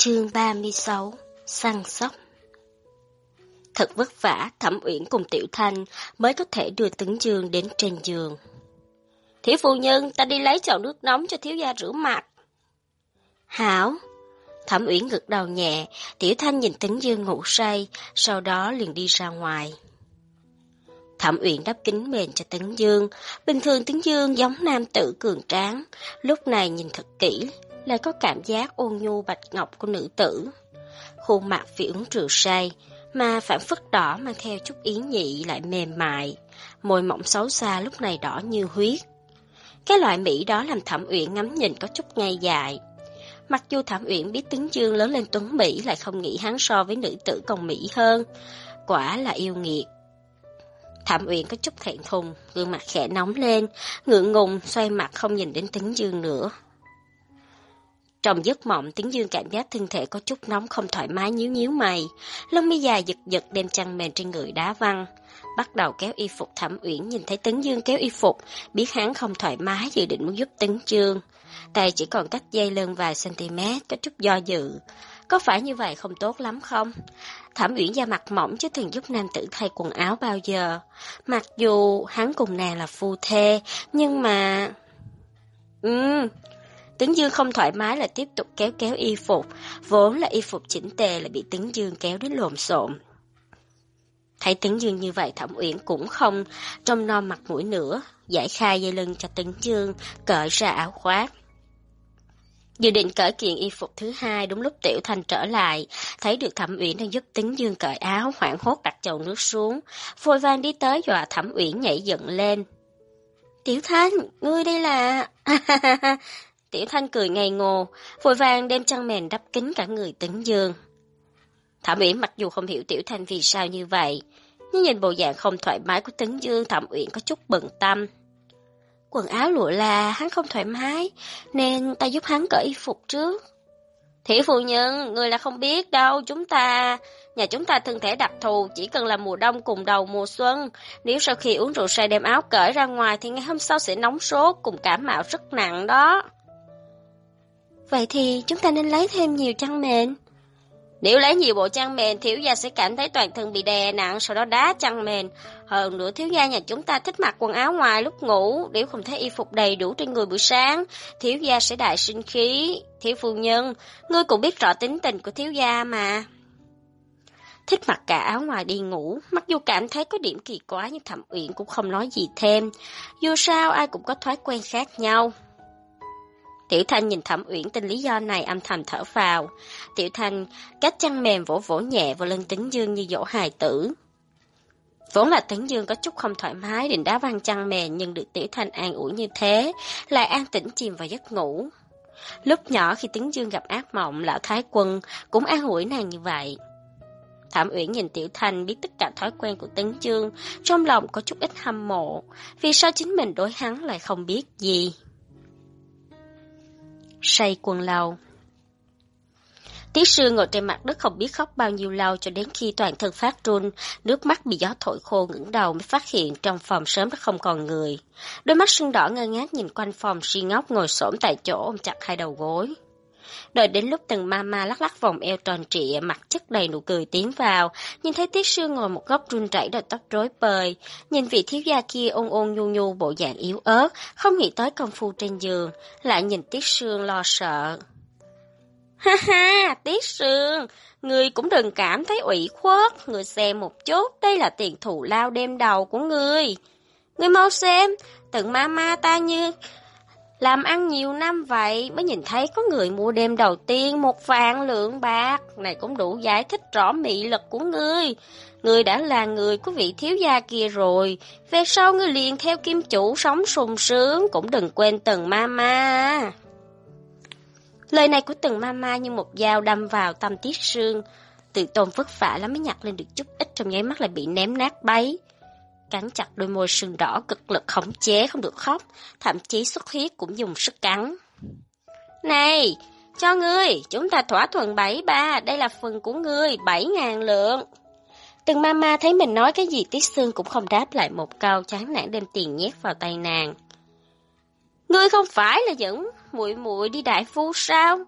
Chương 36 Săn sóc. Thật vất vả, Thẩm Uyển cùng Tiểu Thanh mới có thể đưa Tấn Dương đến trên giường. Thiếu phu nhân, ta đi lấy chậu nước nóng cho thiếu gia rửa mặt. Hảo. Thẩm Uyển gật đầu nhẹ, Tiểu Thanh nhìn Tấn Dương ngủ say, sau đó liền đi ra ngoài. Thẩm Uyển đắp kính mền cho Tấn Dương. Bình thường Tấn Dương giống nam tử cường tráng, lúc này nhìn thật kỹ, lại có cảm giác ôn nhu bạch ngọc của nữ tử. Khuôn mặt vì uống rượu say, mà phản phất đỏ mang theo chút ý nhị lại mềm mại, môi mỏng xấu xa lúc này đỏ như huyết. Cái loại mỹ đó làm Thẩm Uyển ngắm nhìn có chút ngây dại. Mặc dù Thẩm Uyển biết Tấn Dương lớn lên tuấn mỹ, lại không nghĩ hắn so với nữ tử còn mỹ hơn, quả là yêu nghiệt. Thẩm Uyển có chút thẹn thùng, gương mặt khẽ nóng lên, ngượng ngùng xoay mặt không nhìn đến Tấn Dương nữa. Trong giấc mộng, Tấn Dương cảm giác thân thể có chút nóng không thoải mái, nhíu nhíu mày, lông mi dài giật giật đem chăn mền trên người đá văng, bắt đầu kéo y phục. Thẩm Uyển nhìn thấy Tấn Dương kéo y phục, biết hắn không thoải mái, dự định muốn giúp Tấn Dương. Tay chỉ còn cách dây lưng vài cm, có chút do dự. Có phải như vậy không tốt lắm không? Thẩm Uyển da mặt mỏng chứ thường giúp nam tử thay quần áo bao giờ. Mặc dù hắn cùng nàng là phu thê, nhưng mà... Tấn Dương không thoải mái là tiếp tục kéo y phục, vốn là y phục chỉnh tề lại bị Tấn Dương kéo đến lộn xộn. Thấy Tấn Dương như vậy, Thẩm Uyển cũng không trông nom mặt mũi nữa, giải khai dây lưng cho Tấn Dương, cởi ra áo khoác. Dự định cởi kiện y phục thứ hai, đúng lúc Tiểu Thanh trở lại, thấy được Thẩm Uyển đang giúp Tấn Dương cởi áo, hoảng hốt đặt chậu nước xuống, vội vàng đi tới dọa Thẩm Uyển nhảy dựng lên. Tiểu Thanh, ngươi đây là... Tiểu Thanh cười ngây ngô, vội vàng đem chăn mền đắp kín cả người Tấn Dương. Thẩm Uyển mặc dù không hiểu Tiểu Thanh vì sao như vậy, nhưng nhìn bộ dạng không thoải mái của Tấn Dương, Thẩm Uyển có chút bận tâm. Quần áo lụa là hắn không thoải mái, nên ta giúp hắn cởi y phục trước. Thiếu phu nhân, người là không biết đâu, nhà chúng ta thân thể đặc thù, chỉ cần là mùa đông cùng đầu mùa xuân. Nếu sau khi uống rượu say đem áo cởi ra ngoài thì ngày hôm sau sẽ nóng sốt cùng cảm mạo rất nặng đó. Vậy thì chúng ta nên lấy thêm nhiều chăn mền. Nếu lấy nhiều bộ chăn mền, thiếu gia sẽ cảm thấy toàn thân bị đè nặng, sau đó đá chăn mền. Hơn nữa thiếu gia nhà chúng ta thích mặc quần áo ngoài lúc ngủ, nếu không thấy y phục đầy đủ trên người buổi sáng, thiếu gia sẽ đại sinh khí. Thiếu phu nhân, ngươi cũng biết rõ tính tình của thiếu gia mà. Thích mặc cả áo ngoài đi ngủ, mặc dù cảm thấy có điểm kỳ quái nhưng Thẩm Uyển cũng không nói gì thêm. Dù sao ai cũng có thói quen khác nhau. Tiểu Thanh nhìn Thẩm Uyển tin lý do này âm thầm thở phào. Tiểu Thanh cách chăn mềm vỗ vỗ nhẹ vào lưng Tấn Dương như dỗ hài tử. Vốn là Tấn Dương có chút không thoải mái định đá văng chăn mền, nhưng được Tiểu Thanh an ủi như thế, lại an tĩnh chìm vào giấc ngủ. Lúc nhỏ khi Tấn Dương gặp ác mộng, lão Thái Quân cũng an ủi nàng như vậy. Thẩm Uyển nhìn Tiểu Thanh biết tất cả thói quen của Tấn Dương, trong lòng có chút ít hâm mộ. Vì sao chính mình đối hắn lại không biết gì? Say quần lầu. Tiết Sương ngồi trên mặt đất không biết khóc bao nhiêu lâu, cho đến khi toàn thân phát run, nước mắt bị gió thổi khô, ngẩng đầu mới phát hiện trong phòng sớm đã không còn người. Đôi mắt sưng đỏ ngơ ngác nhìn quanh phòng, si ngốc ngồi xổm tại chỗ ôm chặt hai đầu gối. Đợi đến lúc Tần Mama lắc lắc vòng eo tròn trịa, mặt chất đầy nụ cười tiến vào, nhìn thấy Tiết Sương ngồi một góc run rẩy, đầu tóc rối bời, nhìn vị thiếu gia kia ôn ôn nhu nhu bộ dạng yếu ớt, không nghĩ tới công phu trên giường, lại nhìn Tiết Sương lo sợ. Ha ha, Tiết Sương, ngươi cũng đừng cảm thấy ủy khuất, ngươi xem một chút, đây là tiền thù lao đêm đầu của ngươi. Ngươi mau xem, Tần Mama ta như làm ăn nhiều năm vậy mới nhìn thấy có người mua đêm đầu tiên 1.000.000 bạc, này cũng đủ giải thích rõ mị lực của ngươi. Ngươi đã là người của vị thiếu gia kia rồi, về sau ngươi liền theo kim chủ sống sung sướng, cũng đừng quên Tần Mama. Lời này của Tần Mama như một dao đâm vào tâm Tiết Sương, Từ Tôn vất vả lắm mới nhặt lên được chút ít, trong nháy mắt lại bị ném nát bấy. Cắn chặt đôi môi sưng đỏ, cực lực khống chế không được khóc, thậm chí xuất huyết cũng dùng sức cắn. Này, cho ngươi, chúng ta thỏa thuận 7-3, đây là phần của ngươi, 7.000 lượng. Tần Mama thấy mình nói cái gì Tiết Sương cũng không đáp lại một câu, chán nản đem tiền nhét vào tay nàng. Ngươi không phải là dẫn muội muội đi đại phu sao?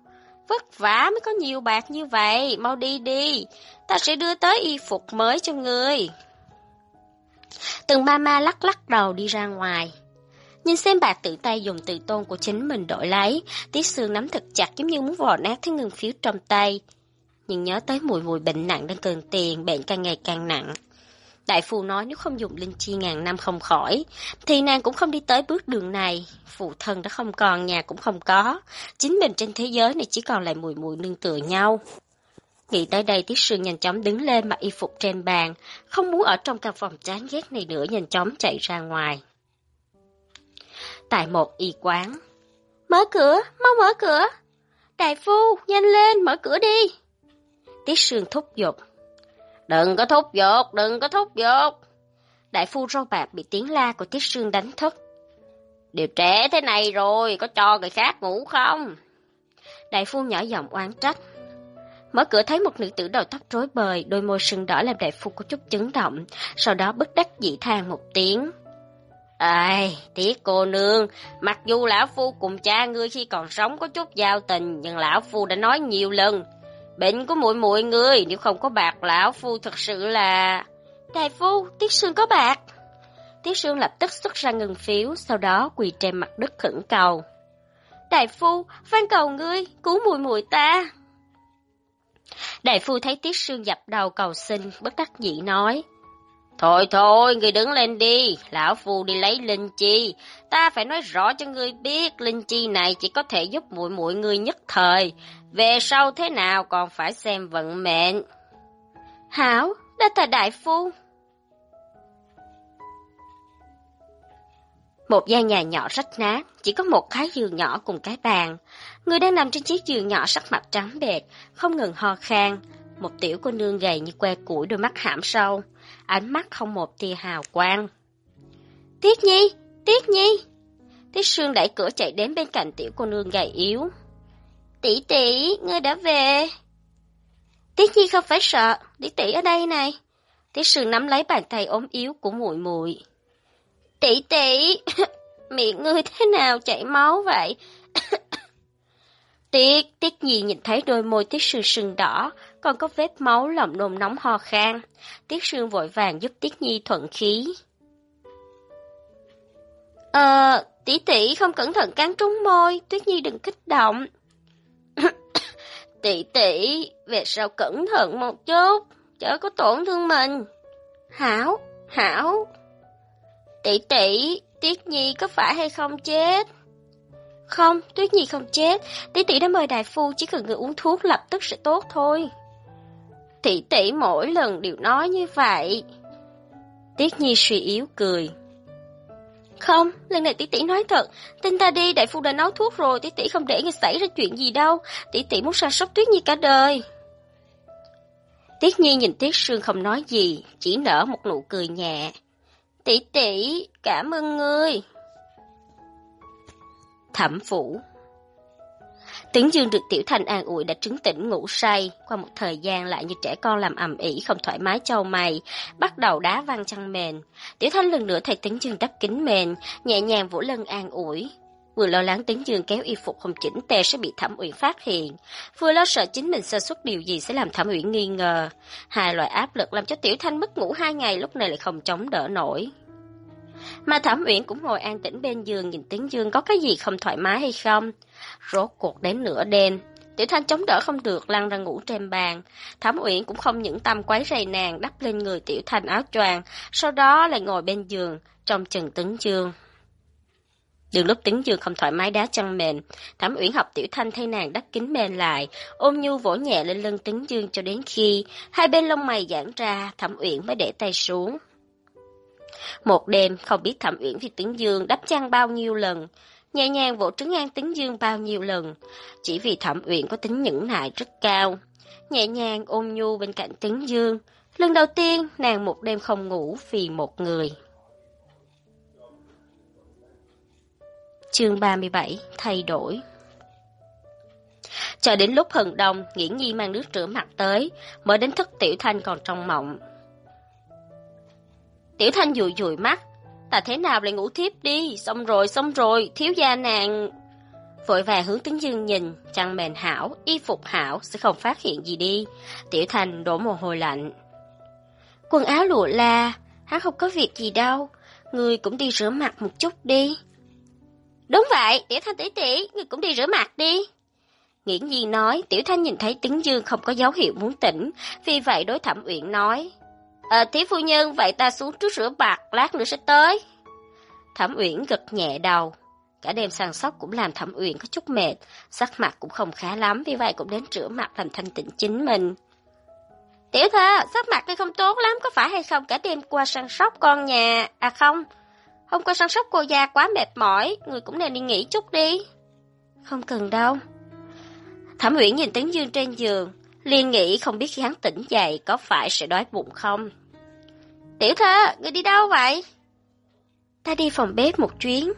vất vả mới có nhiều bạc như vậy, mau đi đi, ta sẽ đưa tới y phục mới cho ngươi. Từng mama lắc lắc đầu đi ra ngoài. Nhìn xem bạc tự tay dùng tự tôn của chính mình đổi lấy, Tiết Sương nắm thật chặt giống như muốn vò nát thứ ngân phiếu trong tay. Nhưng nhớ tới mùi mùi bệnh nặng đang cần tiền, bệnh càng ngày càng nặng. Đại phu nói nếu không dùng linh chi ngàn năm không khỏi, thì nàng cũng không đi tới bước đường này. Phụ thân đã không còn, nhà cũng không có. Chính mình trên thế giới này chỉ còn lại mùi mùi nương tựa nhau. Nghĩ tới đây, Tiết Sương nhanh chóng đứng lên, mặc y phục trên bàn, không muốn ở trong căn phòng chán ghét này nữa, nhanh chóng chạy ra ngoài. Tại một y quán. Mở cửa, mau mở cửa. Đại phu, nhanh lên, mở cửa đi. Tiết Sương thúc giục. Đừng có thúc giục, đừng có thúc giục. Đại phu râu bạc bị tiếng la của Tiết Sương đánh thức. Đều trễ thế này rồi, có cho người khác ngủ không? Đại phu nhỏ giọng oán trách. Mở cửa thấy một nữ tử đầu tóc rối bời, đôi môi sưng đỏ làm đại phu có chút chấn động, sau đó bất đắc dĩ than một tiếng. Ai, Tiết cô nương, mặc dù lão phu cùng cha ngươi khi còn sống có chút giao tình, nhưng lão phu đã nói nhiều lần, bệnh của muội muội ngươi, nếu không có bạc lão phu thật sự là... Đại phu, Tiết Sương có bạc. Tiết Sương lập tức xuất ra ngân phiếu, sau đó quỳ trên mặt đất khẩn cầu. Đại phu, van cầu ngươi, cứu muội muội ta. Đại phu thấy Tiết Sương dập đầu cầu xin, bất đắc dĩ nói. Thôi thôi, ngươi đứng lên đi, lão phu đi lấy linh chi. Ta phải nói rõ cho ngươi biết, linh chi này chỉ có thể giúp muội muội ngươi nhất thời. Về sau thế nào còn phải xem vận mệnh. Hảo, đa tạ đại phu. Một gian nhà nhỏ rách nát, chỉ có một cái giường nhỏ cùng cái bàn. Người đang nằm trên chiếc giường nhỏ sắc mặt trắng bệch, không ngừng ho khan. Một tiểu cô nương gầy như que củi, đôi mắt hãm sâu, ánh mắt không một tia hào quang. Tiết Nhi, Tiết Nhi. Tiết Sương đẩy cửa chạy đến bên cạnh tiểu cô nương gầy yếu. Tỷ tỷ, ngươi đã về. Tiết Nhi không phải sợ, tỷ tỷ ở đây này. Tiết Sương nắm lấy bàn tay ốm yếu của muội muội. Tỷ tỷ, miệng ngươi thế nào chảy máu vậy? Tiết Nhi nhìn thấy đôi môi Tiết Sương sưng đỏ, còn có vết máu lòng nôn nóng ho khan. Tiết Sương vội vàng giúp Tiết Nhi thuận khí. Tỷ tỷ không cẩn thận cắn trúng môi, Tuyết Nhi đừng kích động. Tỷ tỷ, về sau cẩn thận một chút, chớ có tổn thương mình. Hảo, Hảo. Tỷ tỷ, Tuyết Nhi có phải hay không chết? Không, Tuyết Nhi không chết, tỷ tỷ đã mời đại phu, chỉ cần người uống thuốc lập tức sẽ tốt thôi. Tỷ tỷ mỗi lần đều nói như vậy. Tuyết Nhi suy yếu cười. Không, lần này tỷ tỷ nói thật, tin ta đi, đại phu đã nấu thuốc rồi, tỷ tỷ không để người xảy ra chuyện gì đâu, tỷ tỷ muốn săn sóc Tuyết Nhi cả đời. Tuyết Nhi nhìn Tiết Sương không nói gì, chỉ nở một nụ cười nhẹ. Tỷ tỷ, cảm ơn ngươi. Thẩm phủ. Tướng Dương được Tiểu Thanh an ủi đã trấn tĩnh ngủ say, qua một thời gian lại như trẻ con làm ầm ĩ không thoải mái chau mày, bắt đầu đá văng chăn mền. Tiểu Thanh lần nữa thấy Tướng Dương đắp kín mền, nhẹ nhàng vỗ lưng an ủi. Vừa lo lắng Tướng Dương kéo y phục không chỉnh tề sẽ bị Thẩm Uyển phát hiện, vừa lo sợ chính mình sơ suất điều gì sẽ làm Thẩm Uyển nghi ngờ. Hai loại áp lực làm cho Tiểu Thanh mất ngủ 2 ngày, lúc này lại không chống đỡ nổi. Mà Thẩm Uyển cũng ngồi an tĩnh bên giường nhìn Tướng Dương có cái gì không thoải mái hay không. Rốt cuộc đến nửa đêm, Tiểu Thanh chống đỡ không được lăn ra ngủ trên bàn. Thẩm Uyển cũng không những tâm quấy rầy nàng, đắp lên người Tiểu Thanh áo choàng, sau đó lại ngồi bên giường trông chừng Tướng Dương. Đường lúc Tướng Dương không thoải mái đá chăn mền, Thẩm Uyển học Tiểu Thanh thay nàng đắp kín mền lại, ôm nhu vỗ nhẹ lên lưng Tướng Dương cho đến khi hai bên lông mày giãn ra, Thẩm Uyển mới để tay xuống. Một đêm không biết Thẩm Uyển vì Tướng Dương đắp chăn bao nhiêu lần, nhẹ nhàng vỗ trấn an Tướng Dương bao nhiêu lần, chỉ vì Thẩm Uyển có tính nhẫn nại rất cao, nhẹ nhàng ôm nhu bên cạnh Tướng Dương. Lần đầu tiên nàng một đêm không ngủ vì một người. Chương 37 thay đổi. Cho đến lúc hừng đông, Nghiễn Nhi mang nước rửa mặt tới, mới đến thức Tiểu Thanh còn trong mộng. Tiểu Thanh dụi dụi mắt, ta thế nào lại ngủ thiếp đi, xong rồi, thiếu gia nàng. Vội vàng hướng Tấn Dương nhìn, chăn mền hảo, y phục hảo, sẽ không phát hiện gì đi. Tiểu Thành đổ mồ hôi lạnh. Quần áo lụa là, hắn không có việc gì đâu, người cũng đi rửa mặt một chút đi. Đúng vậy, Tiểu Thanh tỷ tỷ, người cũng đi rửa mặt đi. Nghiễn Nhi nói, Tiểu Thanh nhìn thấy Tấn Dương không có dấu hiệu muốn tỉnh, vì vậy đối Thẩm Uyển nói, Thiếu phu nhân, vậy ta xuống trước rửa mặt, lát nữa sẽ tới. Thẩm Uyển gật nhẹ đầu. Cả đêm săn sóc cũng làm Thẩm Uyển có chút mệt, sắc mặt cũng không khá lắm, vì vậy cũng đến rửa mặt làm thanh tịnh chính mình. Tiểu thơ, sắc mặt ngươi không tốt lắm, có phải hay không? Cả đêm qua săn sóc con nhà, không, hôm qua săn sóc cô già quá mệt mỏi, người cũng nên đi nghỉ chút đi. Không cần đâu. Thẩm Uyển nhìn Tấn Dương trên giường, liền nghĩ không biết khi hắn tỉnh dậy có phải sẽ đói bụng không. Tiểu thơ, ngươi đi đâu vậy? Ta đi phòng bếp một chuyến.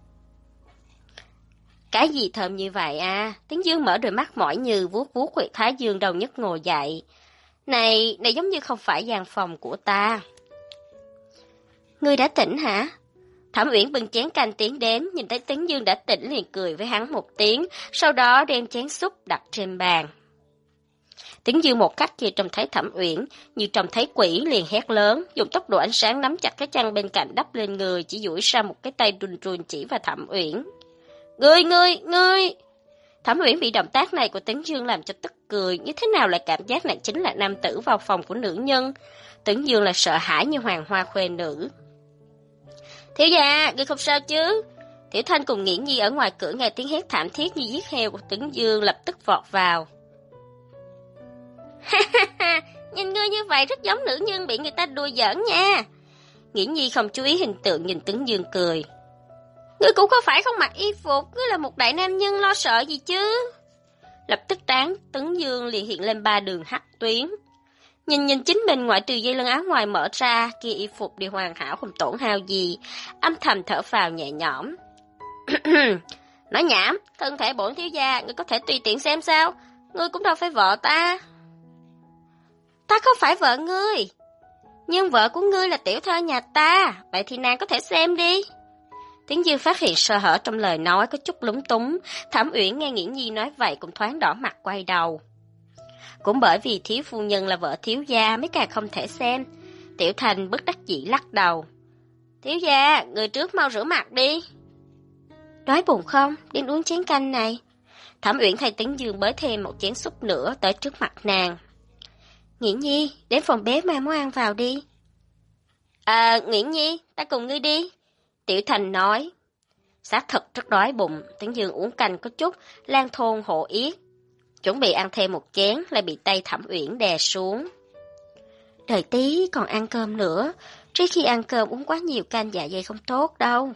Cái gì thơm như vậy à? Tấn Dương mở đôi mắt mỏi như vuốt vuốt huyệt thái dương đầu nhất ngồi dậy. Này giống như không phải gian phòng của ta. Ngươi đã tỉnh hả? Thẩm Uyển bưng chén canh tiến đến, nhìn thấy Tấn Dương đã tỉnh liền cười với hắn một tiếng, sau đó đem chén súp đặt trên bàn. Tấn Dương một khắc kia trông thấy Thẩm Uyển, như trông thấy quỷ liền hét lớn, dùng tốc độ ánh sáng nắm chặt cái chăn bên cạnh đắp lên người, chỉ duỗi ra một cái tay run run chỉ vào Thẩm Uyển. Ngươi! Thẩm Uyển bị động tác này của Tấn Dương làm cho tức cười, như thế nào lại cảm giác này chính là nam tử vào phòng của nữ nhân. Tấn Dương là sợ hãi như hoàng hoa khuê nữ. Thiếu gia, ngươi không sao chứ? Tiểu Thanh cùng Nghiễn Nhi ở ngoài cửa nghe tiếng hét thảm thiết như giết heo của Tấn Dương lập tức vọt vào. Nhìn ngươi như vậy rất giống nữ nhân bị người ta đùa giỡn nha. Nghiễn Nhi không chú ý hình tượng nhìn Tấn Dương cười. Ngươi cũng có phải không mặc y phục, ngươi là một đại nam nhân lo sợ gì chứ? Lập tức trán Tấn Dương liền hiện lên 3 đường hắc tuyến. Nhìn chính mình ngoại trừ dây lưng áo ngoài mở ra, kia y phục đều hoàn hảo không tổn hao gì, âm thầm thở phào nhẹ nhõm. Nói nhảm, thân thể bổn thiếu gia, ngươi có thể tùy tiện xem sao, ngươi cũng đâu phải vợ ta. Ta không phải vợ ngươi, nhưng vợ của ngươi là tiểu thơ nhà ta, vậy thì nàng có thể xem đi. Tấn Dương phát hiện sơ hở trong lời nói có chút lúng túng, Thẩm Uyển nghe Nghiễn Nhi nói vậy cũng thoáng đỏ mặt quay đầu. Cũng bởi vì thiếu phu nhân là vợ thiếu gia mới càng không thể xem. Tiểu Thành bất đắc dĩ lắc đầu. Thiếu gia, người trước mau rửa mặt đi. Đói bụng không? Đến uống chén canh này. Thẩm Uyển thay Tấn Dương bới thêm một chén súp nữa tới trước mặt nàng. Nghiễn Nhi, đến phòng bếp mang món ăn vào đi. Nghiễn Nhi, ta cùng ngươi đi. Tiểu Thành nói. Xác thật rất đói bụng, Tấn Dương uống canh có chút, lan thôn hộ yết. Chuẩn bị ăn thêm một chén, lại bị tay Thẩm Uyển đè xuống. Đợi tí còn ăn cơm nữa, trước khi ăn cơm uống quá nhiều canh dạ dày không tốt đâu.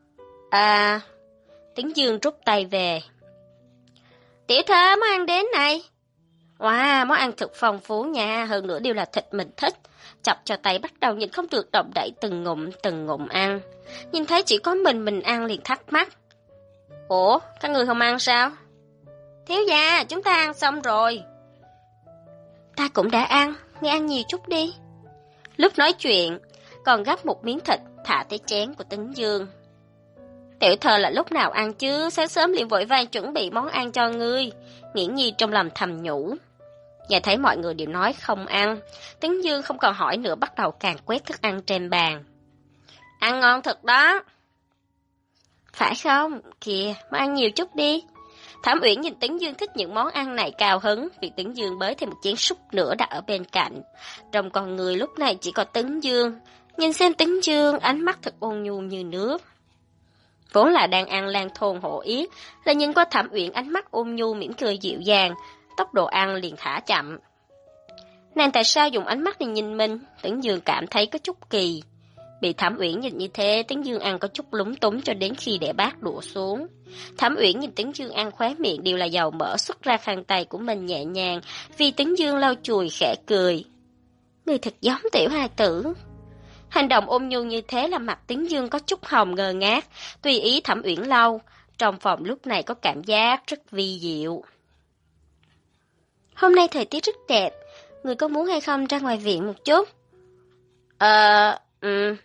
Tấn Dương rút tay về. Tiểu thơ, món ăn đến này. Wow, món ăn thực phong phú nha, hơn nữa đều là thịt mình thích. Chọc cho tay bắt đầu nhìn không được động đậy từng ngụm ăn. Nhìn thấy chỉ có mình ăn liền thắc mắc. Ủa, các người không ăn sao? Thiếu gia, chúng ta ăn xong rồi. Ta cũng đã ăn, ngươi ăn nhiều chút đi. Lúc nói chuyện, còn gắp một miếng thịt thả tới chén của Tấn Dương. Tiểu thơ là lúc nào ăn chứ, sáng sớm liền vội vàng chuẩn bị món ăn cho ngươi. Nghiễn Nhi trong lòng thầm nhủ. Nghe thấy mọi người đều nói không ăn, Tấn Dương không còn hỏi nữa, bắt đầu càng quét thức ăn trên bàn. Ăn ngon thật đó. Phải không? Kìa, mà ăn nhiều chút đi. Thẩm Uyển nhìn Tấn Dương thích những món ăn này cao hứng, vì Tấn Dương bới thêm một chén súp nữa đặt ở bên cạnh. Trong con người lúc này chỉ có Tấn Dương. Nhìn xem Tấn Dương, ánh mắt thật ôn nhu như nước. Vốn là đang ăn lan thôn hộ yết, là nhìn qua Thẩm Uyển ánh mắt ôn nhu mỉm cười dịu dàng, tốc độ ăn liền thả chậm. Nàng tại sao dùng ánh mắt để nhìn mình? Tấn Dương cảm thấy có chút kỳ. Bị Thẩm Uyển nhìn như thế, Tấn Dương ăn có chút lúng túng cho đến khi để bát đũa xuống. Thẩm Uyển nhìn Tấn Dương ăn khóe miệng đều là dầu mỡ, xuất ra khăn tay của mình nhẹ nhàng, vì Tấn Dương lau chùi khẽ cười. Người thật giống tiểu hài tử. Hành động ôn nhu như thế làm mặt Tấn Dương có chút hồng ngơ ngác, tùy ý Thẩm Uyển lau. Trong phòng lúc này có cảm giác rất vi diệu. Hôm nay thời tiết rất đẹp, người có muốn hay không ra ngoài viện một chút?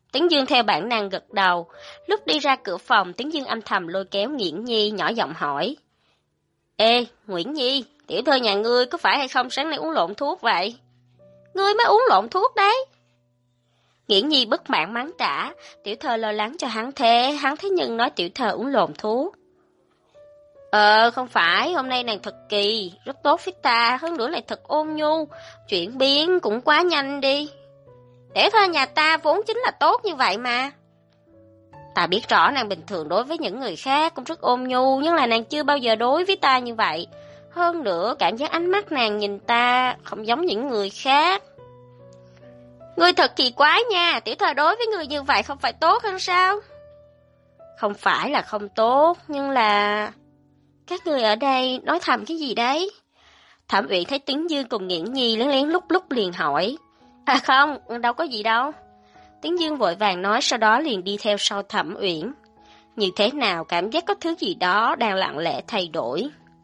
Tiến Dương theo bản năng gật đầu. Lúc đi ra cửa phòng, Tiến Dương âm thầm lôi kéo Nghiễn Nhi, nhỏ giọng hỏi. Ê, Nguyễn Nhi, tiểu thơ nhà ngươi có phải hay không sáng nay uống lộn thuốc vậy? Ngươi mới uống lộn thuốc đấy. Nghiễn Nhi bất mãn mắng trả, tiểu thơ lo lắng cho hắn thế nhưng nói tiểu thơ uống lộn thuốc. Không phải, hôm nay nàng thật kỳ, rất tốt với ta, hơn nữa lại thật ôn nhu, chuyển biến cũng quá nhanh đi. Tiểu thơ nhà ta vốn chính là tốt như vậy mà. Ta biết rõ nàng bình thường đối với những người khác cũng rất ôn nhu, nhưng là nàng chưa bao giờ đối với ta như vậy. Hơn nữa, cảm giác ánh mắt nàng nhìn ta không giống những người khác. Ngươi thật kỳ quái nha, tiểu thơ đối với người như vậy không phải tốt hơn sao? Không phải là không tốt, nhưng là... Các người ở đây nói thầm cái gì đấy? Thẩm Uyển thấy Tiến Dương cùng Nghiễn Nhi lén lén lúc liền hỏi. À không, đâu có gì đâu. Tiến Dương vội vàng nói, sau đó liền đi theo sau Thẩm Uyển. Như thế nào cảm giác có thứ gì đó đang lặng lẽ thay đổi.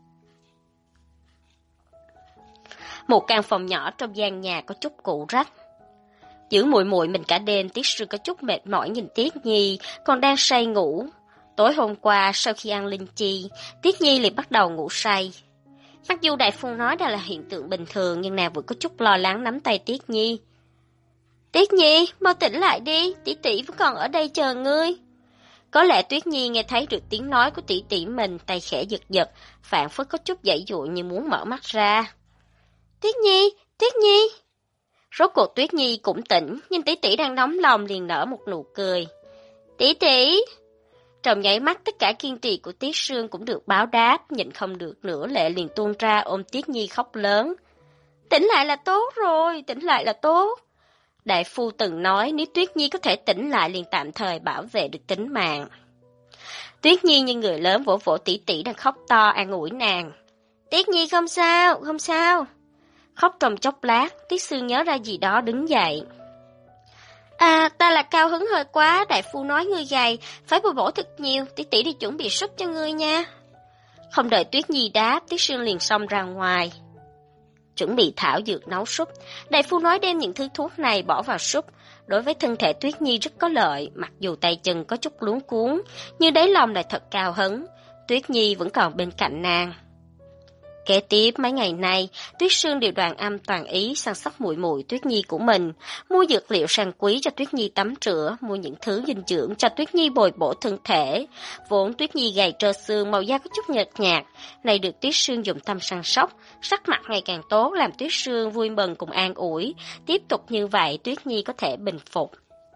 Một căn phòng nhỏ trong gian nhà có chút cũ rách. Giữ muội muội mình cả đêm, Tiết Sư có chút mệt mỏi nhìn Tiết Nhi còn đang say ngủ. Tối hôm qua sau khi ăn linh chi, Tiết Nhi liền bắt đầu ngủ say. Mặc dù đại phu nói đây là hiện tượng bình thường, nhưng nàng vẫn có chút lo lắng nắm tay Tiết Nhi. Tiết Nhi, mau tỉnh lại đi, tỷ tỷ vẫn còn ở đây chờ ngươi. Có lẽ Tuyết Nhi nghe thấy được tiếng nói của tỷ tỷ mình, tay khẽ giật giật, phảng phất có chút giãy giụa như muốn mở mắt ra. Tiết Nhi, Tiết Nhi. Rốt cuộc Tuyết Nhi cũng tỉnh, nhưng tỷ tỷ đang nóng lòng liền nở một nụ cười. Tỷ tỷ. Trong nháy mắt tất cả kiên trì của Tiết Sương cũng được báo đáp, nhịn không được nữa lệ liền tuôn ra ôm Tiết Nhi khóc lớn. Tỉnh lại là tốt rồi, tỉnh lại là tốt. Đại phu từng nói nếu Tuyết Nhi có thể tỉnh lại liền tạm thời bảo vệ được tính mạng. Tuyết Nhi như người lớn vỗ vỗ tỷ tỷ đang khóc to an ủi nàng. Tuyết Nhi không sao, không sao. Khóc trong chốc lát, Tiết Sương nhớ ra gì đó đứng dậy. À, ta là cao hứng hơi quá, đại phu nói ngươi gầy, phải bồi bổ thật nhiều, tỷ tỷ đi chuẩn bị súp cho ngươi nha. Không đợi Tuyết Nhi đáp, Tiết Sương liền xông ra ngoài. Chuẩn bị thảo dược nấu súp, đại phu nói đem những thứ thuốc này bỏ vào súp, đối với thân thể Tuyết Nhi rất có lợi, mặc dù tay chân có chút luống cuống, nhưng đáy lòng lại thật cao hứng, Tuyết Nhi vẫn còn bên cạnh nàng. Kế tiếp mấy ngày nay, Tuyết Sương đều đoàn âm toàn ý săn sóc muội muội Tuyết Nhi của mình, mua dược liệu sang quý cho Tuyết Nhi tắm rửa, mua những thứ dinh dưỡng cho Tuyết Nhi bồi bổ thân thể. Vốn Tuyết Nhi gầy trơ xương, màu da có chút nhợt nhạt, này được Tuyết Sương dùng tâm săn sóc, sắc mặt ngày càng tốt, làm Tuyết Sương vui mừng cùng an ủi. Tiếp tục như vậy, Tuyết Nhi có thể bình phục.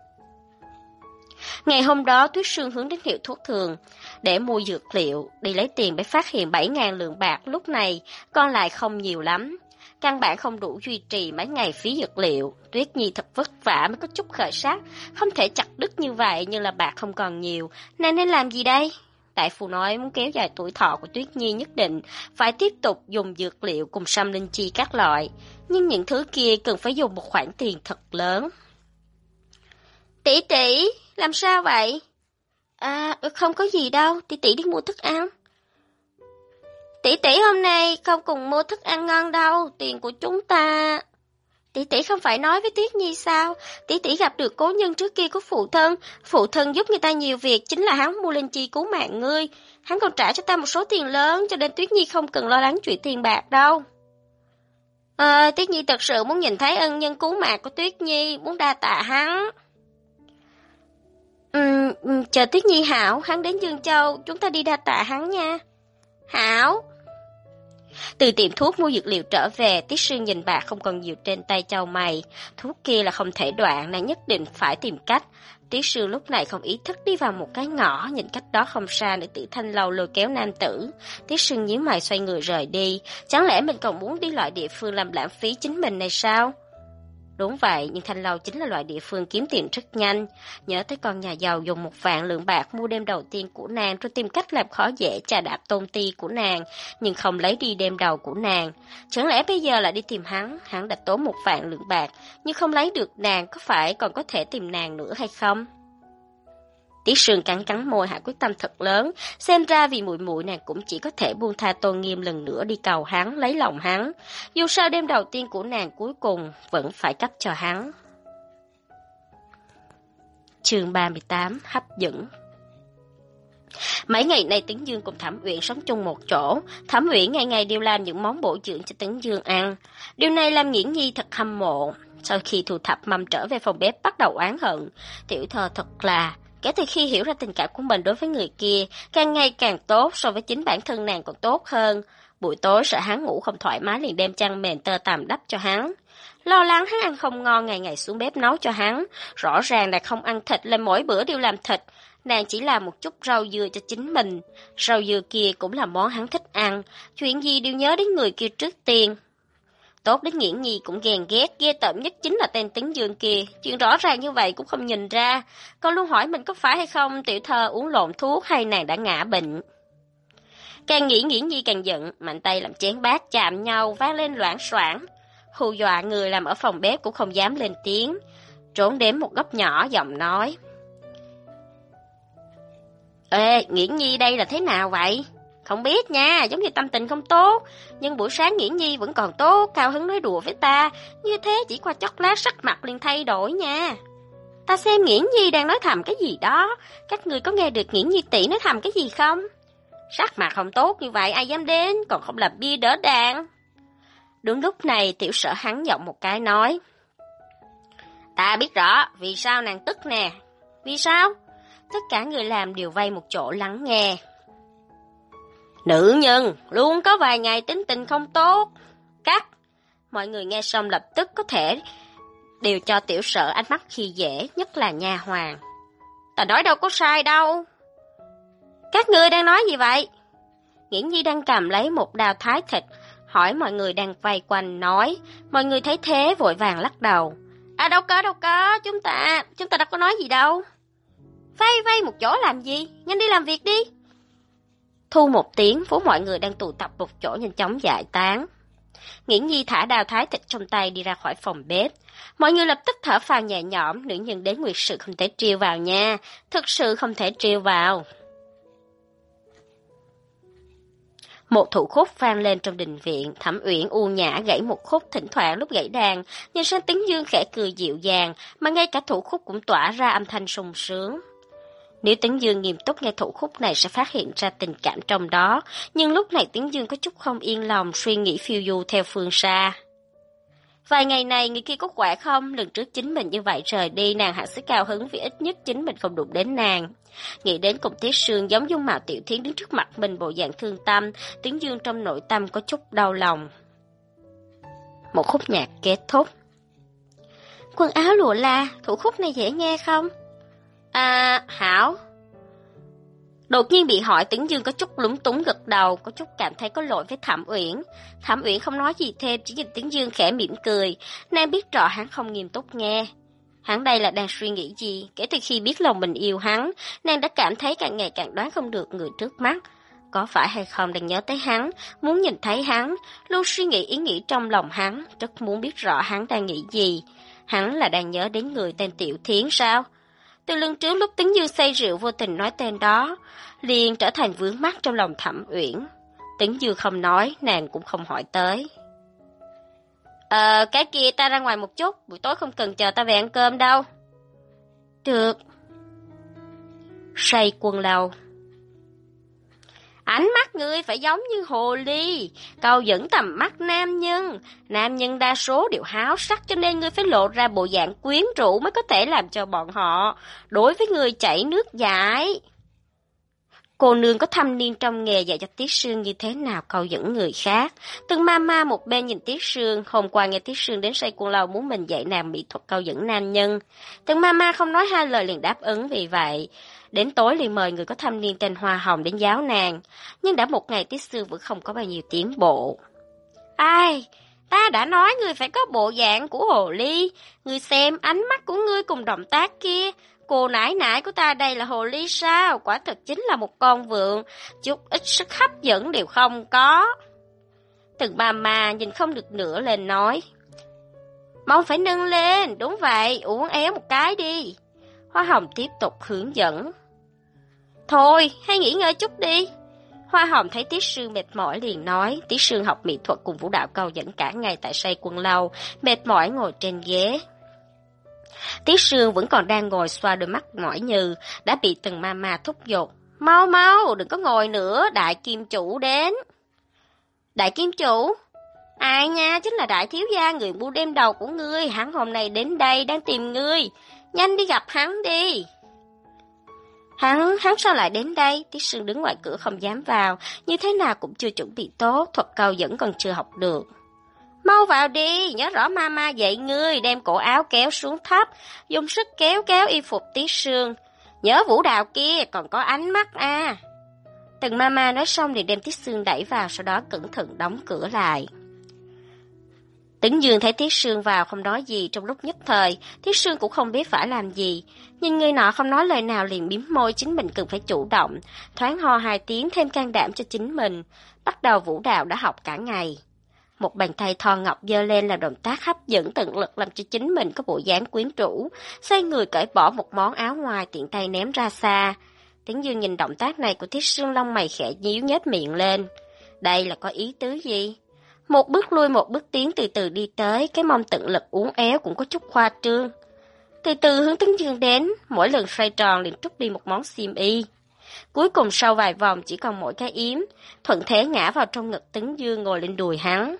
Ngày hôm đó, Tuyết Sương hướng đến hiệu thuốc thường để mua dược liệu, đi lấy tiền mới phát hiện 7.000 lượng bạc lúc này còn lại không nhiều lắm. Căn bản không đủ duy trì mấy ngày phí dược liệu. Tuyết Nhi thật vất vả mới có chút khởi sắc, không thể chặt đứt như vậy, nhưng là bạc không còn nhiều, nàng nên làm gì đây? Đại phu nói muốn kéo dài tuổi thọ của Tuyết Nhi nhất định phải tiếp tục dùng dược liệu cùng sâm linh chi các loại, nhưng những thứ kia cần phải dùng một khoản tiền thật lớn. Tỷ tỷ, làm sao vậy? À, không có gì đâu, tỷ tỷ đi mua thức ăn. Tỷ tỷ hôm nay không cùng mua thức ăn ngon đâu, tiền của chúng ta. Tỷ tỷ không phải nói với Tuyết Nhi sao? Tỷ tỷ gặp được cố nhân trước kia của phụ thân giúp người ta nhiều việc, chính là hắn mua linh chi cứu mạng ngươi. Hắn còn trả cho ta một số tiền lớn, cho nên Tuyết Nhi không cần lo lắng chuyện tiền bạc đâu. Tuyết Nhi thật sự muốn nhìn thấy ân nhân cứu mạng của Tuyết Nhi, muốn đa tạ hắn. Chờ Tuyết Nhi hảo, hắn đến Dương Châu, chúng ta đi đa tạ hắn nha. Hảo. Từ tiệm thuốc mua dược liệu trở về, Tiết Sương nhìn bạc không còn nhiều trên tay chau mày. Thuốc kia là không thể đoạn, nàng nhất định phải tìm cách. Tiết Sương lúc này không ý thức đi vào một cái ngõ, nhìn cách đó không xa nữ tử Thanh Lâu lôi kéo nam tử. Tiết Sương nhíu mày xoay người rời đi. Chẳng lẽ mình còn muốn đi loại địa phương làm lãng phí chính mình này sao? Đúng vậy, nhưng Thanh Lâu chính là loại địa phương kiếm tiền rất nhanh. Nhớ tới con nhà giàu dùng 1.000 lượng bạc mua đêm đầu tiên của nàng, rồi tìm cách làm khó dễ chà đạp tôn ti của nàng, nhưng không lấy đi đêm đầu của nàng. Chẳng lẽ bây giờ lại đi tìm hắn? Hắn đã tốn 1.000 lượng bạc, nhưng không lấy được nàng, có phải còn có thể tìm nàng nữa hay không? Tiết Sương cắn cắn môi, hạ quyết tâm thật lớn, xem ra vì muội muội nàng cũng chỉ có thể buông tha tôn nghiêm lần nữa đi cầu hắn, lấy lòng hắn. Dù sao đêm đầu tiên của nàng cuối cùng vẫn phải cấp cho hắn. Chương 38 hấp dẫn. Mấy ngày nay Tấn Dương cùng Thẩm Uyển sống chung một chỗ. Thẩm Uyển ngày ngày đều làm những món bổ dưỡng cho Tấn Dương ăn. Điều này làm Nghiễn Nhi thật hâm mộ. Sau khi thu thập mâm trở về phòng bếp bắt đầu oán hận. Tiểu thơ thật là, kể từ khi hiểu ra tình cảm của mình đối với người kia, càng ngày càng tốt, so với chính bản thân nàng còn tốt hơn. Buổi tối sợ hắn ngủ không thoải mái liền đem chăn mền tơ tằm đắp cho hắn. Lo lắng hắn ăn không ngon ngày ngày xuống bếp nấu cho hắn. Rõ ràng là không ăn thịt, lên mỗi bữa đều làm thịt. Nàng chỉ làm một chút rau dưa cho chính mình. Rau dưa kia cũng là món hắn thích ăn. Chuyện gì đều nhớ đến người kia trước tiên. Tốt đến Nghiễn Nhi cũng ghen ghét, ghê tởm nhất chính là tên Tấn Dương kia. Chuyện rõ ràng như vậy cũng không nhìn ra. Còn luôn hỏi mình có phải hay không tiểu thơ uống lộn thuốc hay nàng đã ngã bệnh. Càng nghĩ Nghiễn Nhi càng giận, mạnh tay làm chén bát chạm nhau vang lên loảng xoảng. Hù dọa người làm ở phòng bếp cũng không dám lên tiếng. Trốn đến một góc nhỏ giọng nói: Ê, Nghiễn Nhi đây là thế nào vậy? Không biết nha, giống như tâm tình không tốt. Nhưng buổi sáng Nghiễn Nhi vẫn còn tốt, cao hứng nói đùa với ta. Như thế chỉ qua chốc lát sắc mặt liền thay đổi nha. Ta xem Nghiễn Nhi đang nói thầm cái gì đó. Các người có nghe được Nghiễn Nhi tỷ nói thầm cái gì không? Sắc mặt không tốt như vậy ai dám đến, còn không làm bia đỡ đạn. Đúng lúc này tiểu Sở hắn giọng một cái nói: Ta biết rõ, vì sao nàng tức nè. Vì sao? Tất cả người làm đều vây một chỗ lắng nghe. Nữ nhân luôn có vài ngày tính tình không tốt. Cắt. Mọi người nghe xong lập tức có thể đều cho tiểu Sở ánh mắt khi dễ, nhất là nha hoàn. Ta nói đâu có sai đâu. Các ngươi đang nói gì vậy? Nghiễn Nhi đang cầm lấy một đao thái thịt, hỏi mọi người đang vây quanh nói. Mọi người thấy thế vội vàng lắc đầu. À đâu có, chúng ta đâu có nói gì đâu. Vây một chỗ làm gì? Nhanh đi làm việc đi. Thu một tiếng, phố mọi người đang tụ tập một chỗ nhanh chóng giải tán. Nghiễn Nhi thả đao thái thịt trong tay đi ra khỏi phòng bếp. Mọi người lập tức thở phào nhẹ nhõm, nữ nhân đến nguyệt sự không thể trêu vào nha, thực sự không thể trêu vào. Một thủ khúc vang lên trong đình viện, Thẩm Uyển u nhã gãy một khúc, thỉnh thoảng lúc gãy đàn, nhìn sang Tấn Dương khẽ cười dịu dàng, mà ngay cả thủ khúc cũng tỏa ra âm thanh sung sướng. Nếu Tấn Dương nghiêm túc nghe thủ khúc này sẽ phát hiện ra tình cảm trong đó, nhưng lúc này Tấn Dương có chút không yên lòng, suy nghĩ phiêu du theo phương xa. Vài ngày này người kia có khỏe không? Lần trước chính mình như vậy rời đi, nàng hẳn sẽ cao hứng vì ít nhất chính mình không đụng đến nàng. Nghĩ đến cùng Tiết Sương giống dung mạo Tiểu Thiến đứng trước mặt mình bộ dạng thương tâm, Tấn Dương trong nội tâm có chút đau lòng. Một khúc nhạc kết thúc. Quần áo lụa la, thủ khúc này dễ nghe không? À, hảo. Đột nhiên bị hỏi, Tấn Dương có chút lúng túng gật đầu, có chút cảm thấy có lỗi với Thẩm Uyển. Thẩm Uyển không nói gì thêm, chỉ nhìn Tấn Dương khẽ mỉm cười. Nàng biết rõ hắn không nghiêm túc nghe. Hắn đây là đang suy nghĩ gì? Kể từ khi biết lòng mình yêu hắn, nàng đã cảm thấy càng ngày càng đoán không được người trước mắt. Có phải hay không đang nhớ tới hắn, muốn nhìn thấy hắn, luôn suy nghĩ ý nghĩ trong lòng hắn, rất muốn biết rõ hắn đang nghĩ gì. Hắn là đang nhớ đến người tên Tiểu Thiến sao? Từ lần trước lúc Tấn Dương say rượu vô tình nói tên đó, liền trở thành vướng mắc trong lòng Thẩm Uyển. Tấn Dương không nói, nàng cũng không hỏi tới. Cái kia ta ra ngoài một chút, buổi tối không cần chờ ta về ăn cơm đâu. Được. Say Quân Lâu. Ánh mắt ngươi phải giống như hồ ly, câu dẫn tầm mắt nam nhân. Nam nhân đa số đều háo sắc, cho nên ngươi phải lộ ra bộ dạng quyến rũ mới có thể làm cho bọn họ đối với ngươi chảy nước dãi. Cô nương có thâm niên trong nghề dạy cho Tiết Sương như thế nào câu dẫn người khác. Từng mama một bên nhìn Tiết Sương, hôm qua nghe Tiết Sương đến Say Quân Lâu muốn mình dạy nàng mỹ thuật câu dẫn nam nhân. Từng mama không nói hai lời liền đáp ứng, vì vậy đến tối liền mời người có thâm niên tên Hoa Hồng đến giáo nàng. Nhưng đã một ngày Tiết Sương vẫn không có bao nhiêu tiến bộ. Ai, ta đã nói ngươi phải có bộ dạng của hồ ly. Ngươi xem ánh mắt của ngươi cùng động tác kia. Cô nãi nãi của ta đây là hồ ly sao? Quả thật chính là một con vượn, chút ít sức hấp dẫn đều không có. Từng mama nhìn không được nữa lên nói. Mong phải nâng lên, đúng vậy, uốn éo một cái đi. Hoa Hồng tiếp tục hướng dẫn. Thôi, hay nghỉ ngơi chút đi. Hoa Hồng thấy Tiết Sương mệt mỏi liền nói. Tiết Sương học mỹ thuật cùng vũ đạo câu dẫn cả ngày tại Say Quân Lâu, mệt mỏi ngồi trên ghế. Tiết Sương vẫn còn đang ngồi xoa đôi mắt mỏi nhừ, đã bị Tần Mama thúc giục. Mau mau, đừng có ngồi nữa, đại kim chủ đến. Đại kim chủ? Ai nha, chính là đại thiếu gia người bu đêm đầu của ngươi, hắn hôm nay đến đây đang tìm ngươi. Nhanh đi gặp hắn đi. Hắn sao lại đến đây? Tiết Sương đứng ngoài cửa không dám vào, như thế nào cũng chưa chuẩn bị tốt, thuật câu dẫn còn chưa học được. Mau vào đi, nhớ rõ mama dạy ngươi, đem cổ áo kéo xuống thấp, dùng sức kéo y phục Tiết Sương. Nhớ vũ đạo kia, còn có ánh mắt à. Tần mama nói xong thì đem Tiết Sương đẩy vào, sau đó cẩn thận đóng cửa lại. Tĩnh Dương thấy Tiết Sương vào không nói gì, trong lúc nhất thời, Tiết Sương cũng không biết phải làm gì. Nhưng người nọ không nói lời nào liền mím môi, chính mình cần phải chủ động, thoáng ho 2 tiếng thêm can đảm cho chính mình. Bắt đầu vũ đạo đã học cả ngày. Một bàn tay thon ngọc giơ lên làm động tác hấp dẫn tận lực làm cho chính mình có bộ dáng quyến rũ, xoay người cởi bỏ một món áo ngoài tiện tay ném ra xa. Tĩnh Dương nhìn động tác này của Tiết Sương, lông mày khẽ nhíu nhếch miệng lên. Đây là có ý tứ gì? Một bước lui một bước tiến từ từ đi tới, cái mông tận lực uốn éo cũng có chút khoa trương. Từ từ hướng Tĩnh Dương đến, mỗi lần xoay tròn liền trút đi một món xiêm y. Cuối cùng sau vài vòng chỉ còn mỗi cái yếm, thuận thế ngã vào trong ngực Tĩnh Dương ngồi lên đùi hắn.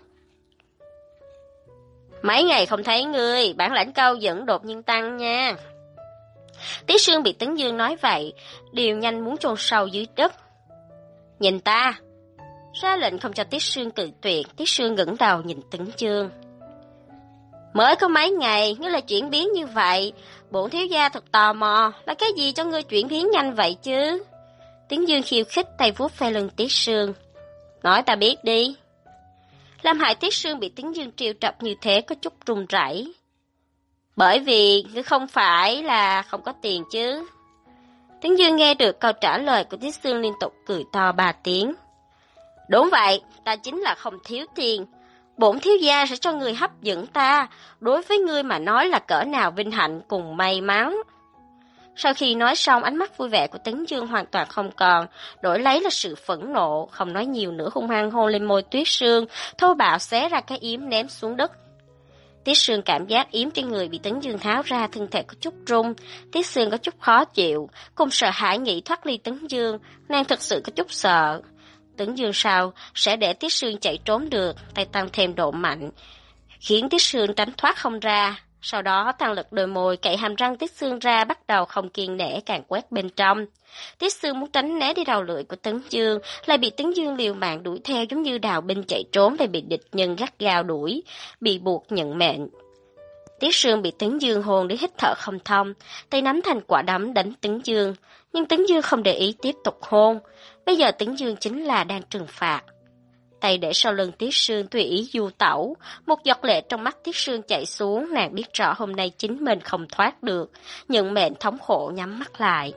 Mấy ngày không thấy ngươi, bản lãnh câu dẫn đột nhiên tăng nha. Tiết Sương bị Tĩnh Dương nói vậy, điều nhanh muốn chôn sâu dưới đất. Nhìn ta! Ra lệnh không cho Tiết Sương cự tuyệt, Tiết Sương ngẩng đầu nhìn Tĩnh Dương. Mới có mấy ngày, ngươi lại chuyển biến như vậy, bổn thiếu gia thật tò mò, là cái gì cho ngươi chuyển biến nhanh vậy chứ? Tĩnh Dương khiêu khích tay vuốt ve lưng Tiết Sương. Nói ta biết đi. Làm hại Tiết Sương bị Tĩnh Dương trêu chọc như thế có chút run rẩy. Bởi vì ngươi không phải là không có tiền chứ. Tĩnh Dương nghe được câu trả lời của Tiết Sương liên tục cười to 3 tiếng. Đúng vậy, ta chính là không thiếu tiền. Bổn thiếu gia sẽ cho người hấp dẫn ta, đối với ngươi mà nói là cỡ nào vinh hạnh cùng may mắn. Sau khi nói xong, ánh mắt vui vẻ của Tĩnh Dương hoàn toàn không còn, đổi lấy là sự phẫn nộ, không nói nhiều nữa hung hăng hôn lên môi Tuyết Sương, thô bạo xé ra cái yếm ném xuống đất. Tiết Sương cảm giác yếm trên người bị Tĩnh Dương tháo ra, thân thể có chút run, Tiết Sương có chút khó chịu, cùng sợ hãi nghĩ thoát ly Tĩnh Dương, nàng thực sự có chút sợ. Tĩnh Dương sao sẽ để Tiết Sương chạy trốn được, tay tăng thêm độ mạnh, khiến Tiết Sương tránh thoát không ra. Sau đó tăng lực đôi môi cậy hàm răng Tiết Sương ra, bắt đầu không kiên nể càng quét bên trong. Tiết Sương muốn tránh né đi đầu lưỡi của Tĩnh Dương, lại bị Tĩnh Dương liều mạng đuổi theo giống như đào binh chạy trốn, lại bị địch nhân gắt gao đuổi, bị buộc nhận mệnh. Tiết Sương bị Tĩnh Dương hôn đến hít thở không thông, tay nắm thành quả đấm đánh Tĩnh Dương, nhưng Tĩnh Dương không để ý tiếp tục hôn. Bây giờ Tĩnh Dương chính là đang trừng phạt. Tay để sau lưng Tiết Sương tùy ý du tẩu, một giọt lệ trong mắt Tiết Sương chảy xuống, nàng biết rõ hôm nay chính mình không thoát được, nhận mệnh thống khổ nhắm mắt lại.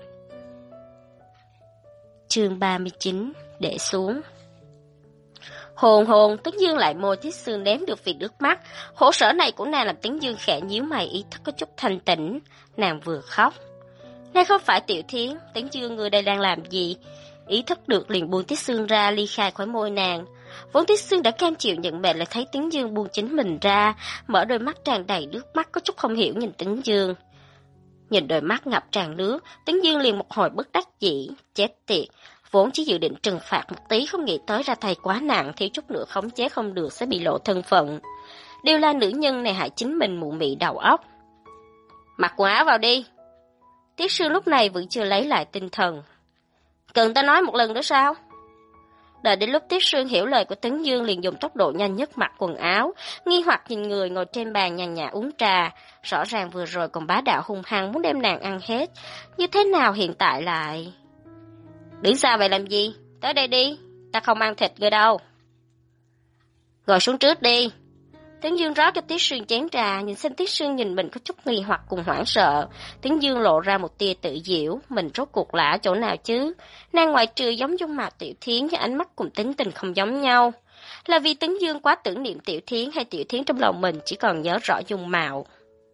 Chương 39, để xuống. Hồn, Tĩnh Dương lại môi Tiết Sương ném được việc nước mắt, khổ sở này của nàng làm Tĩnh Dương khẽ nhíu mày, ý thức có chút thanh tĩnh, nàng vừa khóc. Này không phải Tiểu Thiến, Tĩnh Dương người đây đang làm gì? Ý thức được liền buông Tiết Sương ra, ly khai khỏi môi nàng. Vốn Tiết Sương đã cam chịu nhận mệnh, lại thấy Tĩnh Dương buông chính mình ra, mở đôi mắt tràn đầy nước mắt, có chút không hiểu nhìn Tĩnh Dương. Nhìn đôi mắt ngập tràn nước, Tĩnh Dương liền một hồi bất đắc dĩ, chết tiệt. Vốn chỉ dự định trừng phạt một tí, không nghĩ tới ra tay quá nặng, thiếu chút nữa khống chế không được sẽ bị lộ thân phận. Đều là nữ nhân này hại chính mình mụ mị đầu óc. Mặc quần áo vào đi. Tiết Sương lúc này vẫn chưa lấy lại tinh thần. Cần ta nói một lần nữa sao? Đợi đến lúc Tiết Sương hiểu lời của Tĩnh Dương liền dùng tốc độ nhanh nhất mặc quần áo, nghi hoặc nhìn người ngồi trên bàn nhàn nhã uống trà. Rõ ràng vừa rồi còn bá đạo hung hăng muốn đem nàng ăn hết, như thế nào hiện tại lại... Đứng sao vậy làm gì? Tới đây đi, ta không ăn thịt ngươi đâu. Ngồi xuống trước đi. Tĩnh Dương rót cho Tiết Sương chén trà, nhìn xem Tiết Sương nhìn mình có chút nghi hoặc cùng hoảng sợ. Tĩnh Dương lộ ra một tia tự giễu, mình rốt cuộc là ở chỗ nào chứ? Nàng ngoại trừ giống dung mạo Tiểu Thiến, nhưng ánh mắt cùng tính tình không giống nhau. Là vì Tĩnh Dương quá tưởng niệm Tiểu Thiến, hay Tiểu Thiến trong lòng mình chỉ còn nhớ rõ dung mạo?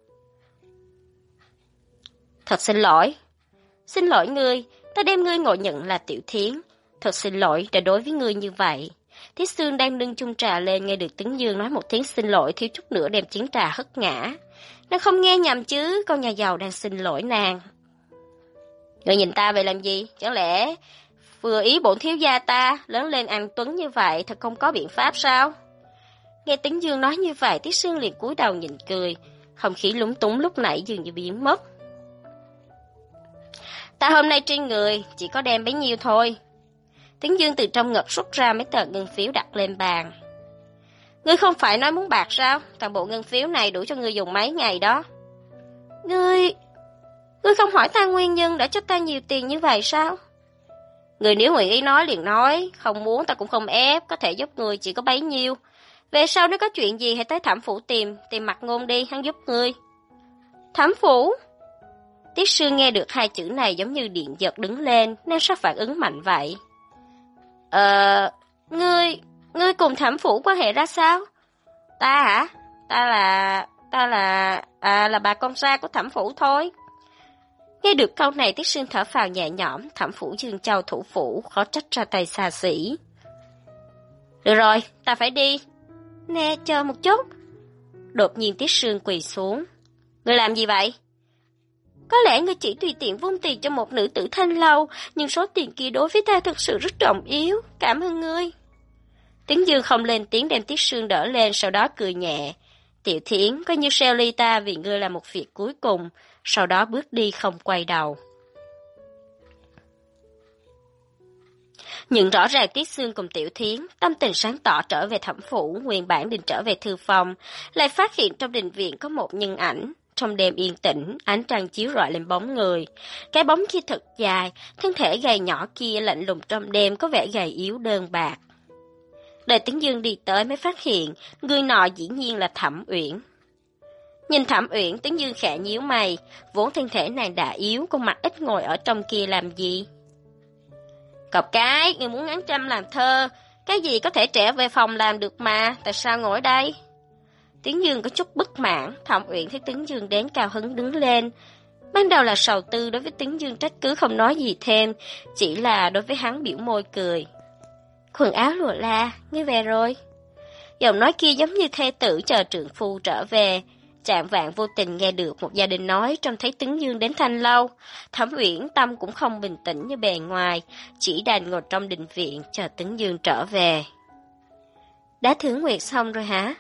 Thật xin lỗi. Xin lỗi ngươi, ta đem ngươi ngộ nhận là Tiểu Thiến. Thật xin lỗi đã đối với ngươi như vậy. Tiết Sương đang nâng chung trà lên, nghe được Tĩnh Dương nói một tiếng xin lỗi, thiếu chút nữa đem chén trà hất ngã. Nàng không nghe nhầm chứ, con nhà giàu đang xin lỗi nàng. Người nhìn ta vậy làm gì? Chẳng lẽ vừa ý bổn thiếu gia ta, lớn lên ăn tuấn như vậy thật không có biện pháp sao? Nghe Tĩnh Dương nói như vậy, Tiết Sương liền cúi đầu nhìn cười, không khí lúng túng lúc nãy dường như biến mất. Ta hôm nay trên người chỉ có đem bấy nhiêu thôi. Tĩnh Dương từ trong ngực rút ra mấy tờ ngân phiếu đặt lên bàn. Ngươi không phải nói muốn bạc sao? Toàn bộ ngân phiếu này đủ cho ngươi dùng mấy ngày đó. Ngươi không hỏi ta nguyên nhân đã cho ta nhiều tiền như vậy sao? Ngươi nếu nguyện ý nói liền nói, không muốn ta cũng không ép, có thể giúp ngươi chỉ có bấy nhiêu. Về sau nếu có chuyện gì hãy tới Thẩm phủ tìm Mặt Ngôn đi, hắn giúp ngươi. Thẩm phủ? Tiết Sương nghe được hai chữ này giống như điện giật đứng lên, nên sao phản ứng mạnh vậy? Ngươi cùng Thẩm phủ quan hệ ra sao? Ta hả? Là bà con xa của Thẩm phủ thôi. Nghe được câu này, Tiết Sương thở phào nhẹ nhõm. Thẩm phủ Dương Châu thủ phủ, khó trách ra tay xa xỉ. Được rồi, ta phải đi. Nè, chờ một chút. Đột nhiên Tiết Sương quỳ xuống. Ngươi làm gì vậy? Có lẽ ngươi chỉ tùy tiện vung tiền cho một nữ tử Thanh Lâu, nhưng số tiền kia đối với ta thực sự rất trọng yếu. Cảm ơn ngươi. Tĩnh Dương không lên tiếng đem Tiết Sương đỡ lên, sau đó cười nhẹ. Tiểu Thiến, coi như seo ly ta vì ngươi là một việc cuối cùng, sau đó bước đi không quay đầu. Nhưng rõ ràng Tiết Sương cùng Tiểu Thiến, tâm tình sáng tỏ trở về Thẩm phủ, nguyên bản định trở về thư phòng, lại phát hiện trong đình viện có một nhân ảnh. Trong đêm yên tĩnh, ánh trăng chiếu rọi lên bóng người. Cái bóng kia thật dài, thân thể gầy nhỏ kia lạnh lùng trong đêm có vẻ gầy yếu đơn bạc. Đợi Tĩnh Dương đi tới mới phát hiện, người nọ dĩ nhiên là Thẩm Uyển. Nhìn Thẩm Uyển, Tĩnh Dương khẽ nhíu mày, vốn thân thể nàng đã yếu, con mặt ít ngồi ở trong kia làm gì? Cọc cái, người muốn ngắn trăm làm thơ, cái gì có thể trẻ về phòng làm được mà, tại sao ngồi đây? Tĩnh Dương có chút bất mãn, Thẩm Uyển thấy Tĩnh Dương đến cao hứng đứng lên. Ban đầu là sầu tư đối với Tĩnh Dương trách cứ không nói gì thêm, chỉ là đối với hắn biểu môi cười. Quần áo lụa la, ngươi về rồi. Giọng nói kia giống như thê tử chờ trượng phu trở về. Chạng vạng vô tình nghe được một gia đình nói trông thấy Tĩnh Dương đến Thanh Lâu. Thẩm Uyển tâm cũng không bình tĩnh như bề ngoài, chỉ đành ngồi trong đình viện chờ Tĩnh Dương trở về. Đã thưởng nguyệt xong rồi hả?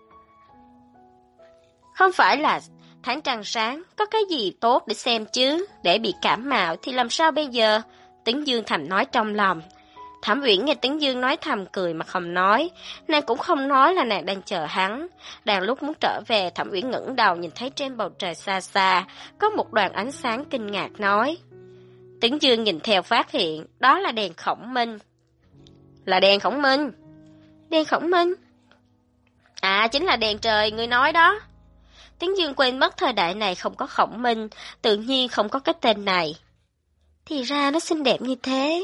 Không phải là tháng trăng sáng, có cái gì tốt để xem chứ, để bị cảm mạo thì làm sao bây giờ? Tĩnh Dương thầm nói trong lòng. Thẩm Uyển nghe Tĩnh Dương nói thầm cười mà không nói, nàng cũng không nói là nàng đang chờ hắn. Đang lúc muốn trở về, Thẩm Uyển ngẩng đầu nhìn thấy trên bầu trời xa xa, có một đoàn ánh sáng kinh ngạc nói. Tĩnh Dương nhìn theo phát hiện, đó là đèn Khổng Minh. Là đèn Khổng Minh? Đèn Khổng Minh? À, chính là đèn trời ngươi nói đó. Tĩnh Dương quên mất thời đại này không có Khổng Minh, tự nhiên không có cái tên này. Thì ra nó xinh đẹp như thế.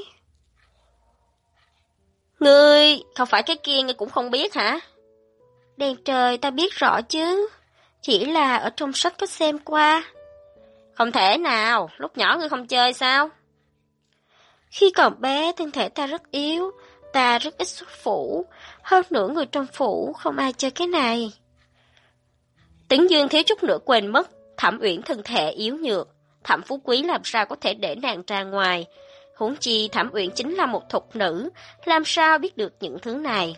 Ngươi, không phải cái kia ngươi cũng không biết hả? Đèn trời ta biết rõ chứ, chỉ là ở trong sách có xem qua. Không thể nào, lúc nhỏ ngươi không chơi sao? Khi còn bé, thân thể ta rất yếu, ta rất ít xuất phủ, hơn nữa người trong phủ không ai chơi cái này. Tĩnh Dương thiếu chút nữa quên mất, Thẩm Uyển thân thể yếu nhược, Thẩm Phú Quý làm sao có thể để nàng ra ngoài. Huống chi Thẩm Uyển chính là một thục nữ, làm sao biết được những thứ này.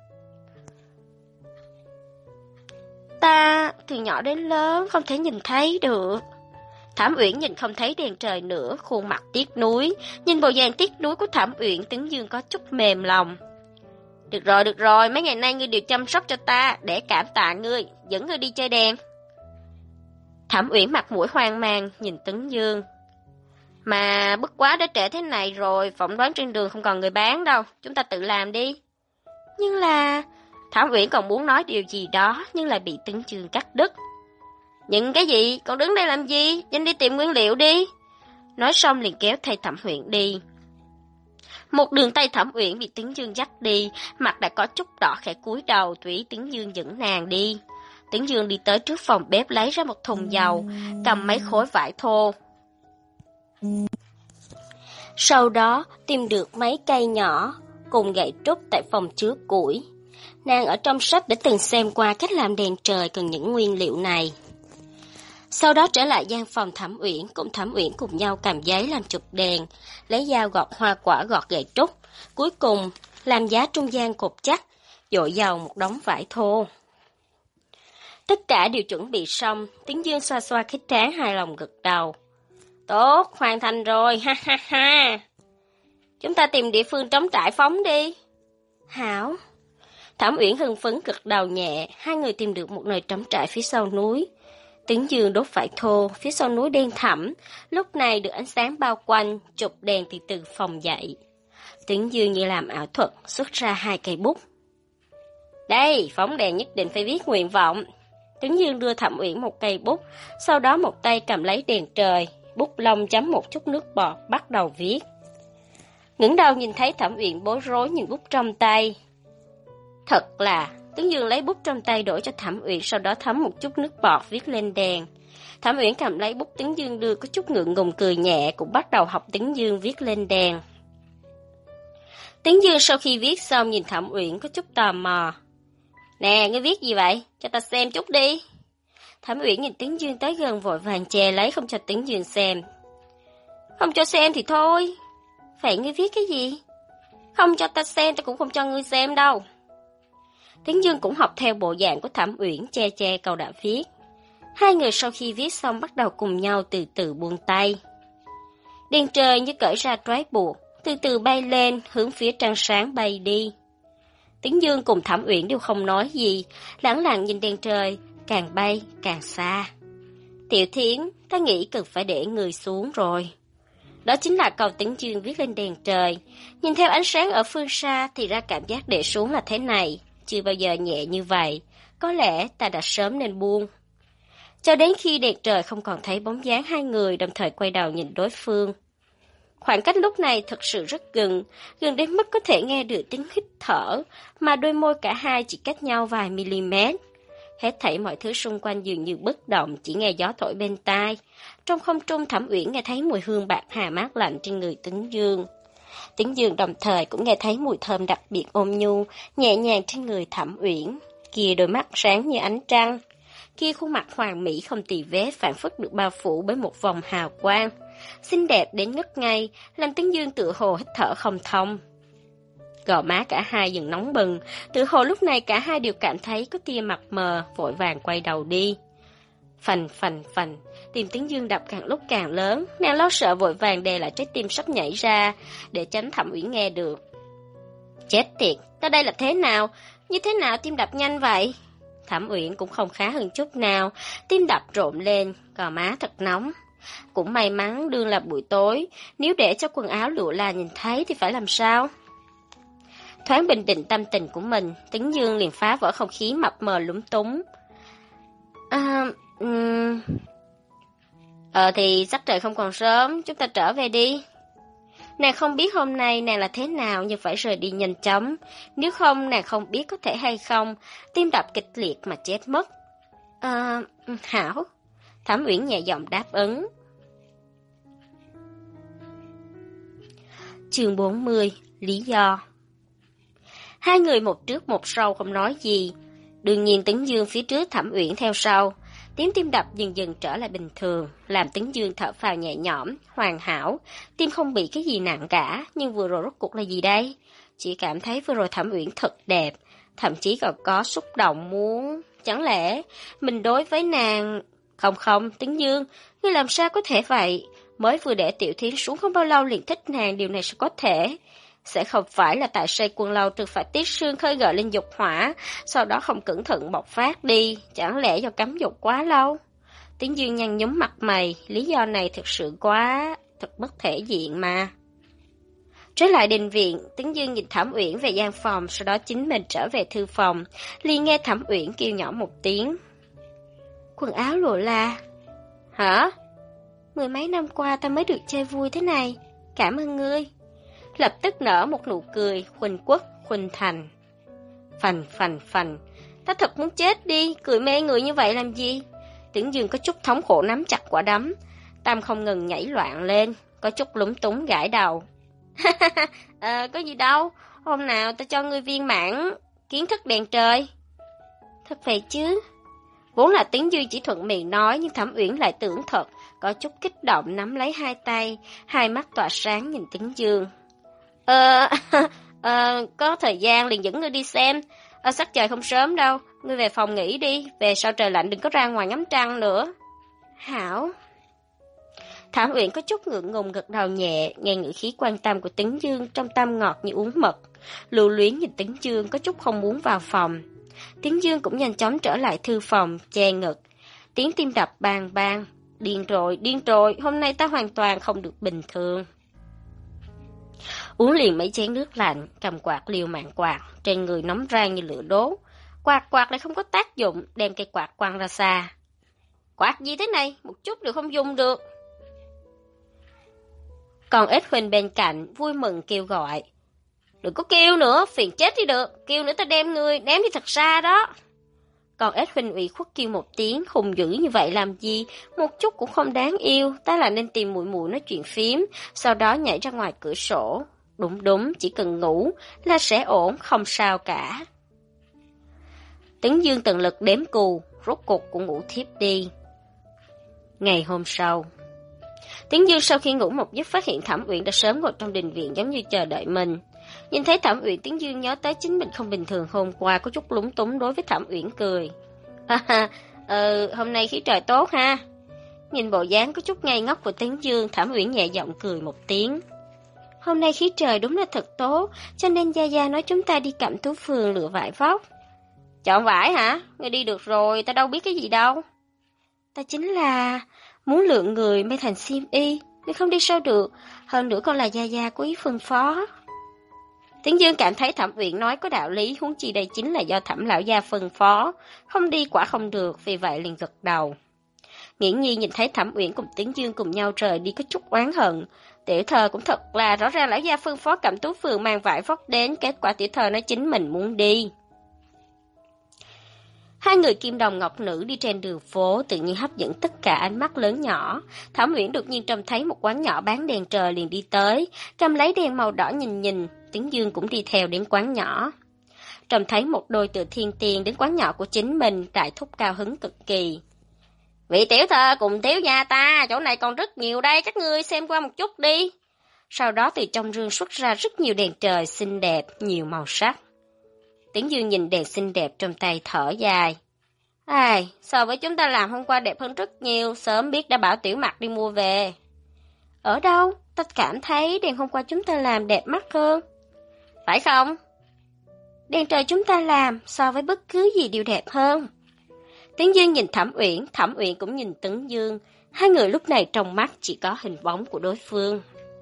Ta từ nhỏ đến lớn không thể nhìn thấy được. Thẩm Uyển nhìn không thấy đèn trời nữa, khuôn mặt tiếc nuối. Nhìn bộ dạng tiếc nuối của Thẩm Uyển, Tĩnh Dương có chút mềm lòng. Được rồi, mấy ngày nay ngươi đều chăm sóc cho ta, để cảm tạ ngươi, dẫn ngươi đi chơi đèn. Thẩm Uyển mặt mũi hoang mang nhìn Tĩnh Dương. Mà bất quá đã trễ thế này rồi, phỏng đoán trên đường không còn người bán đâu, chúng ta tự làm đi. Nhưng là... Thẩm Uyển còn muốn nói điều gì đó, nhưng lại bị Tĩnh Dương cắt đứt. Nhưng cái gì, còn đứng đây làm gì, nhanh đi tìm nguyên liệu đi. Nói xong liền kéo tay Thẩm Uyển đi. Một đường tay Thẩm Uyển bị Tĩnh Dương dắt đi, mặt đã có chút đỏ khẽ cúi đầu, tùy Tĩnh Dương dẫn nàng đi. Tĩnh Dương đi tới trước phòng bếp lấy ra một thùng dầu, cầm mấy khối vải thô. Sau đó tìm được mấy cây nhỏ cùng gậy trúc tại phòng chứa củi. Nàng ở trong sách đã từng xem qua cách làm đèn trời cần những nguyên liệu này. Sau đó trở lại gian phòng Thẩm Uyển, cùng Thẩm Uyển cùng nhau cầm giấy làm chụp đèn, lấy dao gọt hoa quả gọt gậy trúc, cuối cùng làm giá trung gian cột chắc, dội dầu một đống vải thô. Tất cả đều chuẩn bị xong, Tĩnh Dương xoa xoa cái trán hài lòng gật đầu. Tốt, hoàn thành rồi, ha ha ha. Chúng ta tìm địa phương trống trại phóng đi. Hảo. Thẩm Uyển hưng phấn gật đầu nhẹ, hai người tìm được một nơi trống trại phía sau núi. Tĩnh Dương đốt vải thô, phía sau núi đen thẳm, lúc này được ánh sáng bao quanh, chụp đèn từ từ phồng dậy. Tĩnh Dương như làm ảo thuật, xuất ra 2 cây bút. Đây, phóng đèn nhất định phải viết nguyện vọng. Tĩnh Dương đưa Thẩm Uyển một cây bút, sau đó một tay cầm lấy đèn trời, bút lông chấm một chút nước bọt, bắt đầu viết. Ngẩng đầu nhìn thấy Thẩm Uyển bối rối nhìn bút trong tay. Thật là, Tĩnh Dương lấy bút trong tay đổ cho Thẩm Uyển, sau đó thấm một chút nước bọt viết lên đèn. Thẩm Uyển cầm lấy bút Tĩnh Dương đưa có chút ngượng ngùng cười nhẹ, cũng bắt đầu học Tĩnh Dương viết lên đèn. Tĩnh Dương sau khi viết xong nhìn Thẩm Uyển có chút tò mò. Nè, ngươi viết gì vậy? Cho ta xem chút đi. Thẩm Uyển nhìn Tĩnh Dương tới gần vội vàng che lấy không cho Tĩnh Dương xem. Không cho xem thì thôi. Vậy ngươi viết cái gì? Không cho ta xem, ta cũng không cho ngươi xem đâu. Tĩnh Dương cũng học theo bộ dạng của Thẩm Uyển, che che câu đã viết. Hai người sau khi viết xong bắt đầu cùng nhau từ từ buông tay. Đèn trời như cởi ra trói buộc, từ từ bay lên, hướng phía trăng sáng bay đi. Tĩnh Dương cùng Thẩm Uyển đều không nói gì, lẳng lặng nhìn đèn trời, càng bay càng xa. Tiểu Thiến, ta nghĩ cần phải để người xuống rồi. Đó chính là câu Tĩnh Dương viết lên đèn trời. Nhìn theo ánh sáng ở phương xa thì ra cảm giác để xuống là thế này. Chưa bao giờ nhẹ như vậy. Có lẽ ta đã sớm nên buông. Cho đến khi đèn trời không còn thấy bóng dáng hai người, đồng thời quay đầu nhìn đối phương. Khoảng cách lúc này thật sự rất gần, gần đến mức có thể nghe được tiếng hít thở, mà đôi môi cả hai chỉ cách nhau vài mm. Hết thảy mọi thứ xung quanh dường như bất động, chỉ nghe gió thổi bên tai. Trong không trung Thẩm Uyển nghe thấy mùi hương bạc hà mát lạnh trên người Tĩnh Dương. Tĩnh Dương đồng thời cũng nghe thấy mùi thơm đặc biệt ôn nhu, nhẹ nhàng trên người Thẩm Uyển. Kia đôi mắt sáng như ánh trăng, kia khuôn mặt hoàn mỹ không tì vết phảng phất được bao phủ bởi một vòng hào quang, xinh đẹp đến ngất ngây, làm Tĩnh Dương tựa hồ hít thở không thông. Gò má cả hai dần nóng bừng, tựa hồ lúc này cả hai đều cảm thấy có tia mặt mờ, vội vàng quay đầu đi. Phành phành phành, tim Tĩnh Dương đập càng lúc càng lớn, nàng lo sợ vội vàng đè lại trái tim sắp nhảy ra, để tránh Thẩm Uyển nghe được. Chết tiệt, ta đây là thế nào? Như thế nào tim đập nhanh vậy? Thẩm Uyển cũng không khá hơn chút nào, tim đập rộn lên, gò má thật nóng. Cũng may mắn đương là buổi tối, nếu để cho quần áo lụa là nhìn thấy thì phải làm sao? Thoáng bình định tâm tình của mình, Tĩnh Dương liền phá vỡ không khí mập mờ lúng túng. Thì sắc trời không còn sớm, chúng ta trở về đi. Nàng không biết hôm nay nàng là thế nào nhưng phải rời đi nhanh chóng. Nếu không nàng không biết có thể hay không, tim đập kịch liệt mà chết mất. Hảo. Thẩm Uyển nhẹ giọng đáp ứng. Chương 40, lý do. Hai người một trước một sau không nói gì. Đương nhiên Tĩnh Dương phía trước, Thẩm Uyển theo sau. Tiếng tim đập dần dần trở lại bình thường, làm Tĩnh Dương thở phào nhẹ nhõm, hoàn hảo. Tim không bị cái gì nặng cả, nhưng vừa rồi rốt cuộc là gì đây? Chỉ cảm thấy vừa rồi Thẩm Uyển thật đẹp, thậm chí còn có xúc động muốn... Chẳng lẽ mình đối với nàng... Không, Tĩnh Dương, ngươi làm sao có thể vậy? Mới vừa để Tiểu Thiến xuống không bao lâu liền thích nàng, điều này sẽ có thể... Sẽ không phải là tại xây quân lâu trừ phải tiết sương khơi gợi lên dục hỏa, sau đó không cẩn thận bộc phát đi, chẳng lẽ do cấm dục quá lâu? Tĩnh Dương nhăn nhúm mặt mày, lý do này thực sự quá, thật bất thể diện mà. Trở lại đình viện, Tĩnh Dương nhìn Thẩm Uyển về gian phòng, sau đó chính mình trở về thư phòng, liền nghe Thẩm Uyển kêu nhỏ một tiếng. Quần áo lụa là... Hả? 10 mấy năm qua ta mới được chơi vui thế này, cảm ơn ngươi. Lập tức nở một nụ cười, khuynh quốc, khuynh thành. Phành, ta thật muốn chết đi, cười mê người như vậy làm gì? Tĩnh Dương có chút thống khổ nắm chặt quả đấm, tâm không ngừng nhảy loạn lên, có chút lúng túng gãi đầu. Có gì đâu, hôm nào ta cho ngươi viên mãn kiến thức đèn trời. Thật vậy chứ? Vốn là Tĩnh Dương chỉ thuận miệng nói, nhưng Thẩm Uyển lại tưởng thật, có chút kích động nắm lấy hai tay, hai mắt tỏa sáng nhìn Tĩnh Dương. Có thời gian liền dẫn ngươi đi xem. Sắc trời không sớm đâu, ngươi về phòng nghỉ đi, về sau trời lạnh đừng có ra ngoài ngắm trăng nữa. Hảo. Thẩm Uyển có chút ngượng ngùng gật đầu nhẹ, nghe ngữ khí quan tâm của Tĩnh Dương trong tâm ngọt như uống mật. Lưu luyến nhìn Tĩnh Dương có chút không muốn vào phòng. Tĩnh Dương cũng nhanh chóng trở lại thư phòng, che ngực. Tiếng tim đập bang bang. Điên rồi, hôm nay ta hoàn toàn không được bình thường. Uống liền mấy chén nước lạnh, cầm quạt liều mạng quạt, trên người nóng rang như lửa đốt. Quạt lại không có tác dụng, đem cây quạt quăng ra xa. Quạt gì thế này, một chút đều không dùng được. Còn Ết Huỳnh bên cạnh vui mừng kêu gọi. Đừng có kêu nữa, phiền chết đi được, kêu nữa ta đem ngươi ném đi thật xa đó. Còn Ết Huỳnh ủy khuất kêu một tiếng, hùng dữ như vậy làm gì, một chút cũng không đáng yêu, ta là nên tìm muội muội nói chuyện phím, sau đó nhảy ra ngoài cửa sổ. Đúng, chỉ cần ngủ là sẽ ổn, không sao cả. Tĩnh Dương tận lực đếm cù, rốt cục cũng ngủ thiếp đi. Ngày hôm sau, Tĩnh Dương sau khi ngủ một giấc phát hiện Thẩm Uyển đã sớm ngồi trong đình viện giống như chờ đợi mình. Nhìn thấy Thẩm Uyển, Tĩnh Dương nhớ tới chính mình không bình thường hôm qua, có chút lúng túng đối với Thẩm Uyển cười. Hôm nay khí trời tốt ha. Nhìn bộ dáng có chút ngây ngốc của Tĩnh Dương, Thẩm Uyển nhẹ giọng cười một tiếng. Hôm nay khí trời đúng là thật tốt, cho nên Gia Gia nói chúng ta đi Cẩm Tú Phường lựa vải vóc. Chọn vải hả? Ngươi đi được rồi, ta đâu biết cái gì đâu. Ta chính là muốn lựa người may thành xiêm y, ngươi không đi sao được, hơn nữa còn là Gia Gia có ý phân phó. Tĩnh Dương cảm thấy Thẩm Uyển nói có đạo lý, huống chi đây chính là do Thẩm lão gia phân phó, không đi quả không được, vì vậy liền gật đầu. Nghiễn Nhi nhìn thấy Thẩm Uyển cùng Tĩnh Dương cùng nhau rời đi có chút oán hận. Tiểu thơ cũng thật là rõ ràng lão gia phân phó Cẩm Tú Phường mang vải vóc đến, kết quả tiểu thơ nói chính mình muốn đi. Hai người kim đồng ngọc nữ đi trên đường phố tự nhiên hấp dẫn tất cả ánh mắt lớn nhỏ. Thẩm Uyển đột nhiên trông thấy một quán nhỏ bán đèn trời liền đi tới, cầm lấy đèn màu đỏ nhìn, Tĩnh Dương cũng đi theo đến quán nhỏ. Trông thấy một đôi từ thiên tiền đến quán nhỏ của chính mình, Đại Thúc cao hứng cực kỳ. Vị tiểu thơ cùng thiếu gia ta, chỗ này còn rất nhiều đây, các ngươi xem qua một chút đi. Sau đó từ trong rương xuất ra rất nhiều đèn trời xinh đẹp, nhiều màu sắc. Tĩnh Dương nhìn đèn xinh đẹp trong tay thở dài. Ai, so với chúng ta làm hôm qua đẹp hơn rất nhiều, sớm biết đã bảo Tiểu Mặc đi mua về. Ở đâu? Ta cảm thấy đèn hôm qua chúng ta làm đẹp mắt hơn. Phải không? Đèn trời chúng ta làm so với bất cứ gì đều đẹp hơn. Tĩnh Dương nhìn Thẩm Uyển cũng nhìn Tĩnh Dương. Hai người lúc này trong mắt chỉ có hình bóng của đối phương.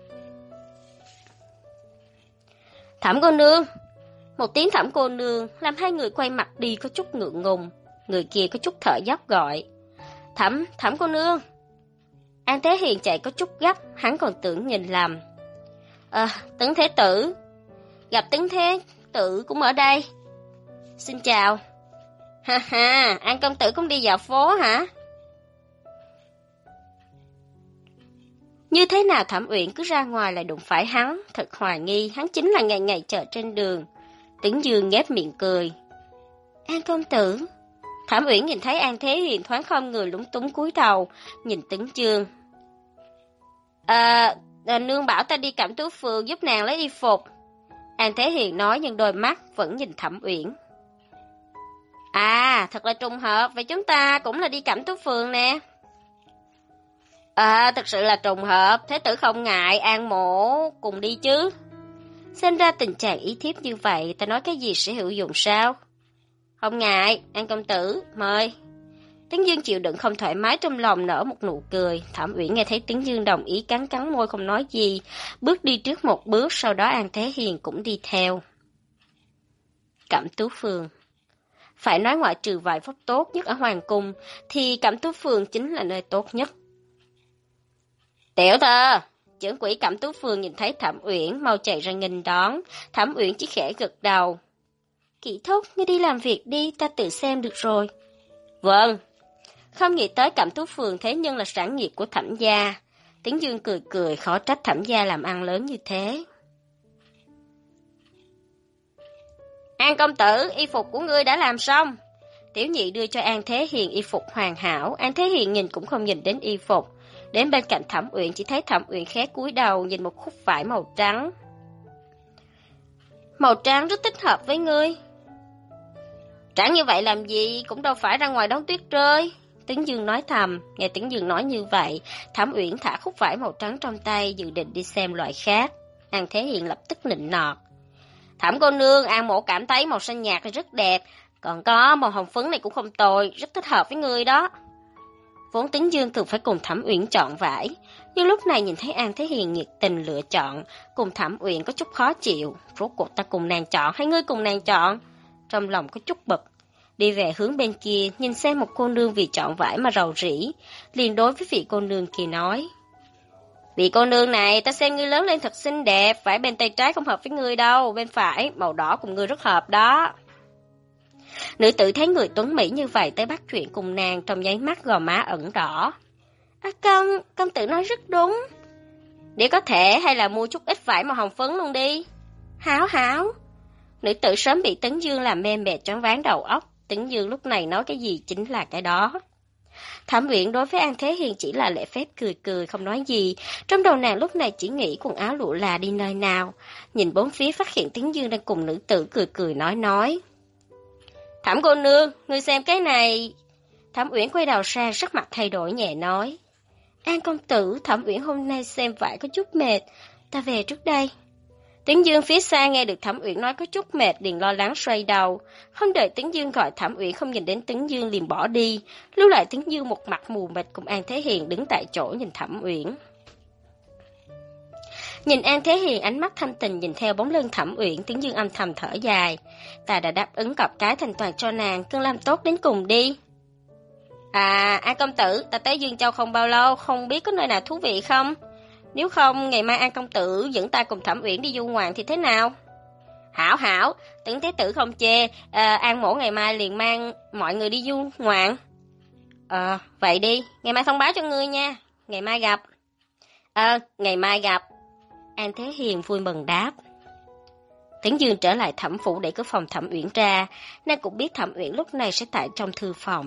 Thẩm cô nương. Một tiếng Thẩm cô nương làm hai người quay mặt đi có chút ngượng ngùng. Người kia có chút thở dốc gọi. Thẩm cô nương. An Thế Hiền chạy có chút gấp, hắn còn tưởng nhìn lầm. Tấn Thế Tử. Gặp Tấn Thế Tử cũng ở đây. Xin chào. Ha, An công tử cũng đi dạo phố hả? Như thế nào Thẩm Uyển cứ ra ngoài lại đụng phải hắn, thật hoài nghi hắn chính là ngày ngày chờ trên đường. Tĩnh Dương nhếch miệng cười. An công tử. Thẩm Uyển nhìn thấy An Thế Hiền thoáng khom người lúng túng cúi đầu, nhìn Tĩnh Dương. Nương bảo ta đi Cẩm Tú Phường giúp nàng lấy y phục. An Thế Hiền nói nhưng đôi mắt vẫn nhìn Thẩm Uyển. Thật là trùng hợp, vậy chúng ta cũng là đi Cẩm Tú Phường nè. Thật sự là trùng hợp, Thế tử không ngại An mộ cùng đi chứ. Xem ra tình trạng ý thiếp như vậy, ta nói cái gì sẽ hữu dụng sao? Không ngại, An công tử, mời. Tĩnh Dương chịu đựng không thoải mái trong lòng nở một nụ cười. Thẩm Uyển nghe thấy Tĩnh Dương đồng ý cắn môi không nói gì, bước đi trước một bước, sau đó An Thế Hiền cũng đi theo. Cẩm Tú Phường. Phải nói ngoại trừ vài phóc tốt nhất ở Hoàng Cung, thì Cẩm Tú Phường chính là nơi tốt nhất. Tiểu thơ, trưởng quỹ Cẩm Tú Phường nhìn thấy Thẩm Uyển mau chạy ra nghênh đón, Thẩm Uyển chỉ khẽ gật đầu. Kỷ Thúc, ngươi đi làm việc đi, ta tự xem được rồi. Vâng. Không nghĩ tới Cẩm Tú Phường thế nhưng là sản nghiệp của Thẩm gia. Tĩnh Dương cười khó trách Thẩm gia làm ăn lớn như thế. An công tử, y phục của ngươi đã làm xong. Tiểu nhị đưa cho An Thế Hiền y phục hoàn hảo, An Thế Hiền nhìn cũng không nhìn đến y phục. Đến bên cạnh Thẩm Uyển chỉ thấy Thẩm Uyển khẽ cúi đầu nhìn một khúc vải màu trắng. Màu trắng rất thích hợp với ngươi. Trắng như vậy làm gì, cũng đâu phải ra ngoài đón tuyết rơi. Tấn Dương nói thầm, nghe Tấn Dương nói như vậy, Thẩm Uyển thả khúc vải màu trắng trong tay, dự định đi xem loại khác. An Thế Hiền lập tức nịnh nọt. Thẩm cô nương, An mộ cảm thấy màu xanh nhạt này rất đẹp, còn có màu hồng phấn này cũng không tồi, rất thích hợp với ngươi đó. Vốn Tấn Dương thường phải cùng Thẩm Uyển chọn vải, nhưng lúc này nhìn thấy An Thế Hiền nhiệt tình lựa chọn, cùng Thẩm Uyển có chút khó chịu. Rốt cuộc ta cùng nàng chọn hay ngươi cùng nàng chọn? Trong lòng có chút bực. Đi về hướng bên kia, nhìn xem một cô nương vì chọn vải mà rầu rĩ, liền đối với vị cô nương kia nói. Vị cô nương này, ta xem ngươi lớn lên thật xinh đẹp, vải bên tay trái không hợp với ngươi đâu, bên phải, màu đỏ cùng ngươi rất hợp đó. Nữ tử thấy người tuấn mỹ như vậy tới bắt chuyện cùng nàng, trong nháy mắt gò má ẩn đỏ. Công tử nói rất đúng. Để có thể hay là mua chút ít vải màu hồng phấn luôn đi. Hảo. Nữ tử sớm bị Tấn Dương làm mê mệt choáng váng đầu óc, Tấn Dương lúc này nói cái gì chính là cái đó. Thẩm Uyển đối với An Thế Hiền chỉ là lễ phép cười cười không nói gì, trong đầu nàng lúc này chỉ nghĩ quần áo lụa là đi nơi nào. Nhìn bốn phía phát hiện Tấn Dương đang cùng nữ tử cười cười nói. Thẩm cô nương, ngươi xem cái này. Thẩm Uyển quay đầu sang, sắc mặt thay đổi nhẹ nói. An công tử, Thẩm Uyển hôm nay xem vải có chút mệt, ta về trước đây. Tấn Dương phía xa nghe được Thẩm Uyển nói có chút mệt, liền lo lắng xoay đầu. Không đợi Tấn Dương gọi Thẩm Uyển không nhìn đến Tấn Dương liền bỏ đi, lưu lại Tấn Dương một mặt mù mịt cùng An Thế Hiền đứng tại chỗ nhìn Thẩm Uyển. Nhìn An Thế Hiền ánh mắt thanh tình nhìn theo bóng lưng Thẩm Uyển, Tấn Dương âm thầm thở dài. Ta đã đáp ứng cọc cái thành toàn cho nàng, cứ làm tốt đến cùng đi. An công tử, ta tới Dương Châu không bao lâu, không biết có nơi nào thú vị không? Nếu không, ngày mai An công tử dẫn ta cùng Thẩm Uyển đi du ngoạn thì thế nào? Hảo, Tấn Thế Tử không chê, An mổ ngày mai liền mang mọi người đi du ngoạn. Vậy đi, ngày mai thông báo cho ngươi nha, ngày mai gặp. Ngày mai gặp. An Thế Hiền vui mừng đáp. Tấn Dương trở lại Thẩm phủ để cửa phòng Thẩm Uyển ra, nàng cũng biết Thẩm Uyển lúc này sẽ tại trong thư phòng.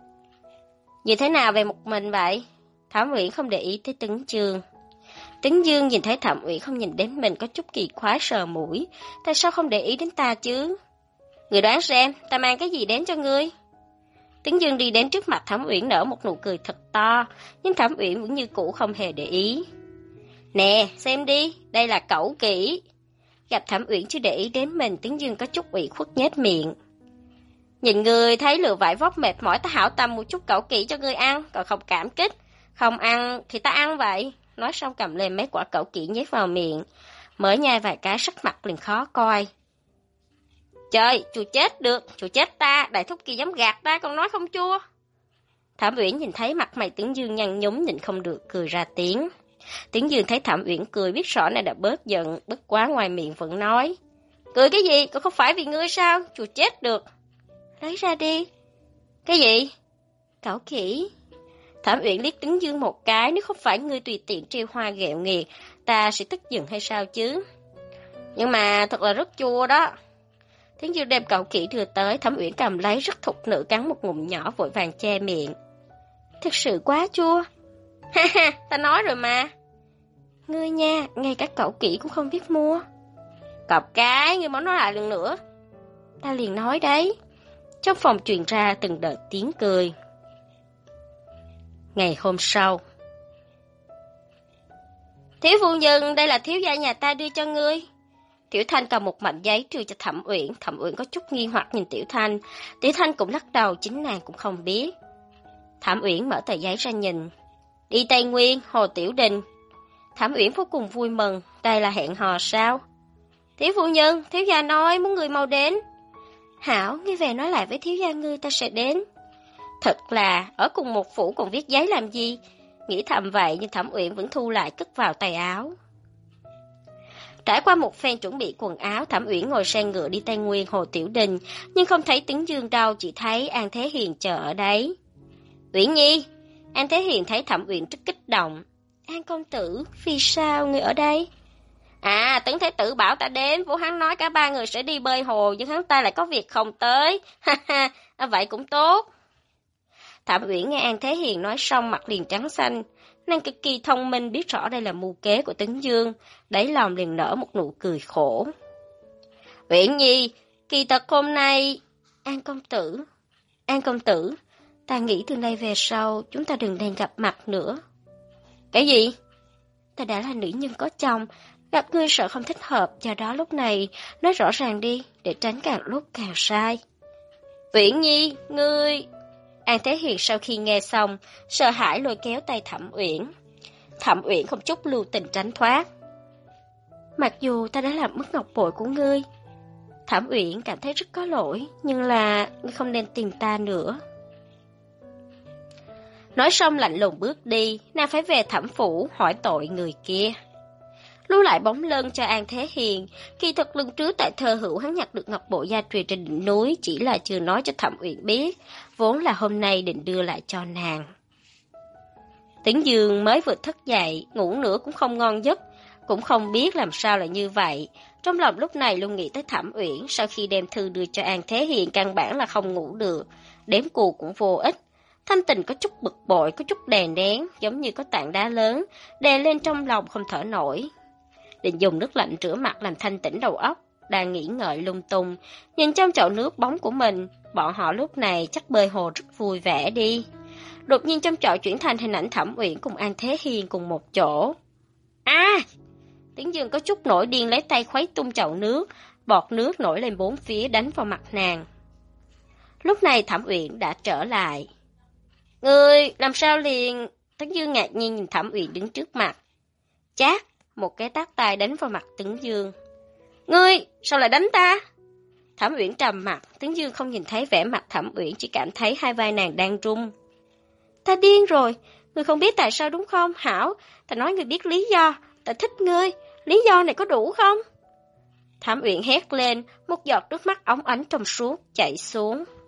Như thế nào về một mình vậy? Thẩm Uyển không để ý tới Tấn Dương. Tấn Dương nhìn thấy Thẩm Uyển không nhìn đến mình có chút kỳ quái sờ mũi, tại sao không để ý đến ta chứ? Người đoán xem, ta mang cái gì đến cho ngươi? Tấn Dương đi đến trước mặt Thẩm Uyển nở một nụ cười thật to, nhưng Thẩm Uyển vẫn như cũ không hề để ý. Nè, xem đi, đây là cẩu kỹ. Gặp Thẩm Uyển chưa để ý đến mình, Tấn Dương có chút ủy khuất nhếch miệng. Nhìn ngươi thấy lựa vải vóc mệt mỏi, ta hảo tâm một chút cẩu kỹ cho ngươi ăn, còn không cảm kích. Không ăn thì ta ăn vậy. Nói xong cầm lên mấy quả cẩu kỹ nhét vào miệng, mới nhai vài cái sắc mặt liền khó coi. Trời, chù chết được, chù chết ta, đại thúc kia dám gạt ta, còn nói không chua. Thẩm Uyển nhìn thấy mặt mày Tấn Dương nhăn nhúm nhịn không được cười ra tiếng. Tấn Dương thấy Thẩm Uyển cười biết rõ này đã bớt giận, bất quá ngoài miệng vẫn nói. Cười cái gì, còn không phải vì ngươi sao, chù chết được. Lấy ra đi. Cái gì? Cẩu kỹ. Thẩm Uyển liếc Tấn Dương một cái, nếu không phải ngươi tùy tiện trêu hoa ghẹo nghiệt, ta sẽ tức giận hay sao chứ? Nhưng mà thật là rất chua đó. Tấn Dương đem cẩu kỹ đưa tới, Thẩm Uyển cầm lấy rất thục nữ cắn một ngụm nhỏ vội vàng che miệng. Thật sự quá chua. Ha ha, ta nói rồi mà. Ngươi nha, ngay cả cẩu kỹ cũng không biết mua. Cọp cái, ngươi muốn nói lại lần nữa. Ta liền nói đấy. Trong phòng truyền ra từng đợt tiếng cười. Ngày hôm sau, thiếu phu nhân, đây là thiếu gia nhà ta đưa cho ngươi. Tiểu Thanh cầm một mảnh giấy đưa cho Thẩm Uyển. Thẩm Uyển có chút nghi hoặc nhìn Tiểu Thanh. Tiểu Thanh cũng lắc đầu, chính nàng cũng không biết. Thẩm Uyển mở tờ giấy ra nhìn. Đi Tây Nguyên, Hồ Tiểu Đình. Thẩm Uyển vô cùng vui mừng. Đây là hẹn hò sao? Thiếu phu nhân, thiếu gia nói muốn người mau đến. Hảo, ngươi về nói lại với thiếu gia ngươi, ta sẽ đến. Thật là, ở cùng một phủ còn viết giấy làm gì? Nghĩ thầm vậy nhưng Thẩm Uyển vẫn thu lại cất vào tay áo. Trải qua một phen chuẩn bị quần áo, Thẩm Uyển ngồi xe ngựa đi Tây Nguyên Hồ Tiểu Đình, nhưng không thấy Tấn Dương đâu, chỉ thấy An Thế Hiền chờ ở đấy. Uyển Nhi, An Thế Hiền thấy Thẩm Uyển rất kích động. An công tử, vì sao ngươi ở đây? Tấn Thế Tử bảo ta đến, Vũ hắn nói cả ba người sẽ đi bơi hồ, nhưng hắn ta lại có việc không tới. Vậy cũng tốt. Thẩm Uyển nghe An Thế Hiền nói xong mặt liền trắng xanh. Nàng cực kỳ thông minh, biết rõ đây là mưu kế của Tấn Dương, đáy lòng liền nở một nụ cười khổ. Uyển Nhi, kỳ thật hôm nay... An công tử, ta nghĩ từ nay về sau chúng ta đừng nên gặp mặt nữa. Cái gì? Ta đã là nữ nhân có chồng, gặp ngươi sợ không thích hợp, do đó lúc này nói rõ ràng đi, để tránh càng lúc càng sai. Uyển Nhi, ngươi... An Thế Hiền sau khi nghe xong, sợ hãi lôi kéo tay Thẩm Uyển. Thẩm Uyển không chút lưu tình tránh thoát. Mặc dù ta đã làm mất ngọc bội của ngươi, Thẩm Uyển cảm thấy rất có lỗi, nhưng là ngươi không nên tìm ta nữa. Nói xong lạnh lùng bước đi, nàng phải về Thẩm phủ hỏi tội người kia. Lưu lại bóng lưng cho An Thế Hiền, kỳ thực lần trước tại Thơ Hữu hắn nhặt được ngọc bội gia truyền trên đỉnh núi, chỉ là chưa nói cho Thẩm Uyển biết, vốn là hôm nay định đưa lại cho nàng. Tấn Dương mới vừa thức dậy, ngủ nữa cũng không ngon giấc, cũng không biết làm sao lại như vậy. Trong lòng lúc này luôn nghĩ tới Thẩm Uyển, sau khi đem thư đưa cho An Thế Hiền căn bản là không ngủ được, đếm cù cũng vô ích. Thanh tình có chút bực bội, có chút đè nén, giống như có tảng đá lớn, đè lên trong lòng không thở nổi. Định dùng nước lạnh rửa mặt làm thanh tĩnh đầu óc, đang nghĩ ngợi lung tung, nhìn trong chậu nước bóng của mình, bọn họ lúc này chắc bơi hồ rất vui vẻ đi. Đột nhiên trong chậu chuyển thành hình ảnh Thẩm Uyển cùng An Thế Hiền cùng một chỗ. Tiếng Dương có chút nổi điên lấy tay khuấy tung chậu nước, bọt nước nổi lên bốn phía đánh vào mặt nàng. Lúc này Thẩm Uyển đã trở lại. Ngươi làm sao liền? Tấn Dương ngạc nhiên nhìn Thẩm Uyển đứng trước mặt. Chát, một cái tát tay đánh vào mặt Tấn Dương. Ngươi, sao lại đánh ta? Thẩm Uyển trầm mặt, Tấn Dương không nhìn thấy vẻ mặt Thẩm Uyển, chỉ cảm thấy hai vai nàng đang run. Ta điên rồi, ngươi không biết tại sao đúng không? Hảo, ta nói ngươi biết lý do, ta thích ngươi, lý do này có đủ không? Thẩm Uyển hét lên, một giọt nước mắt óng ánh trong suốt chảy xuống.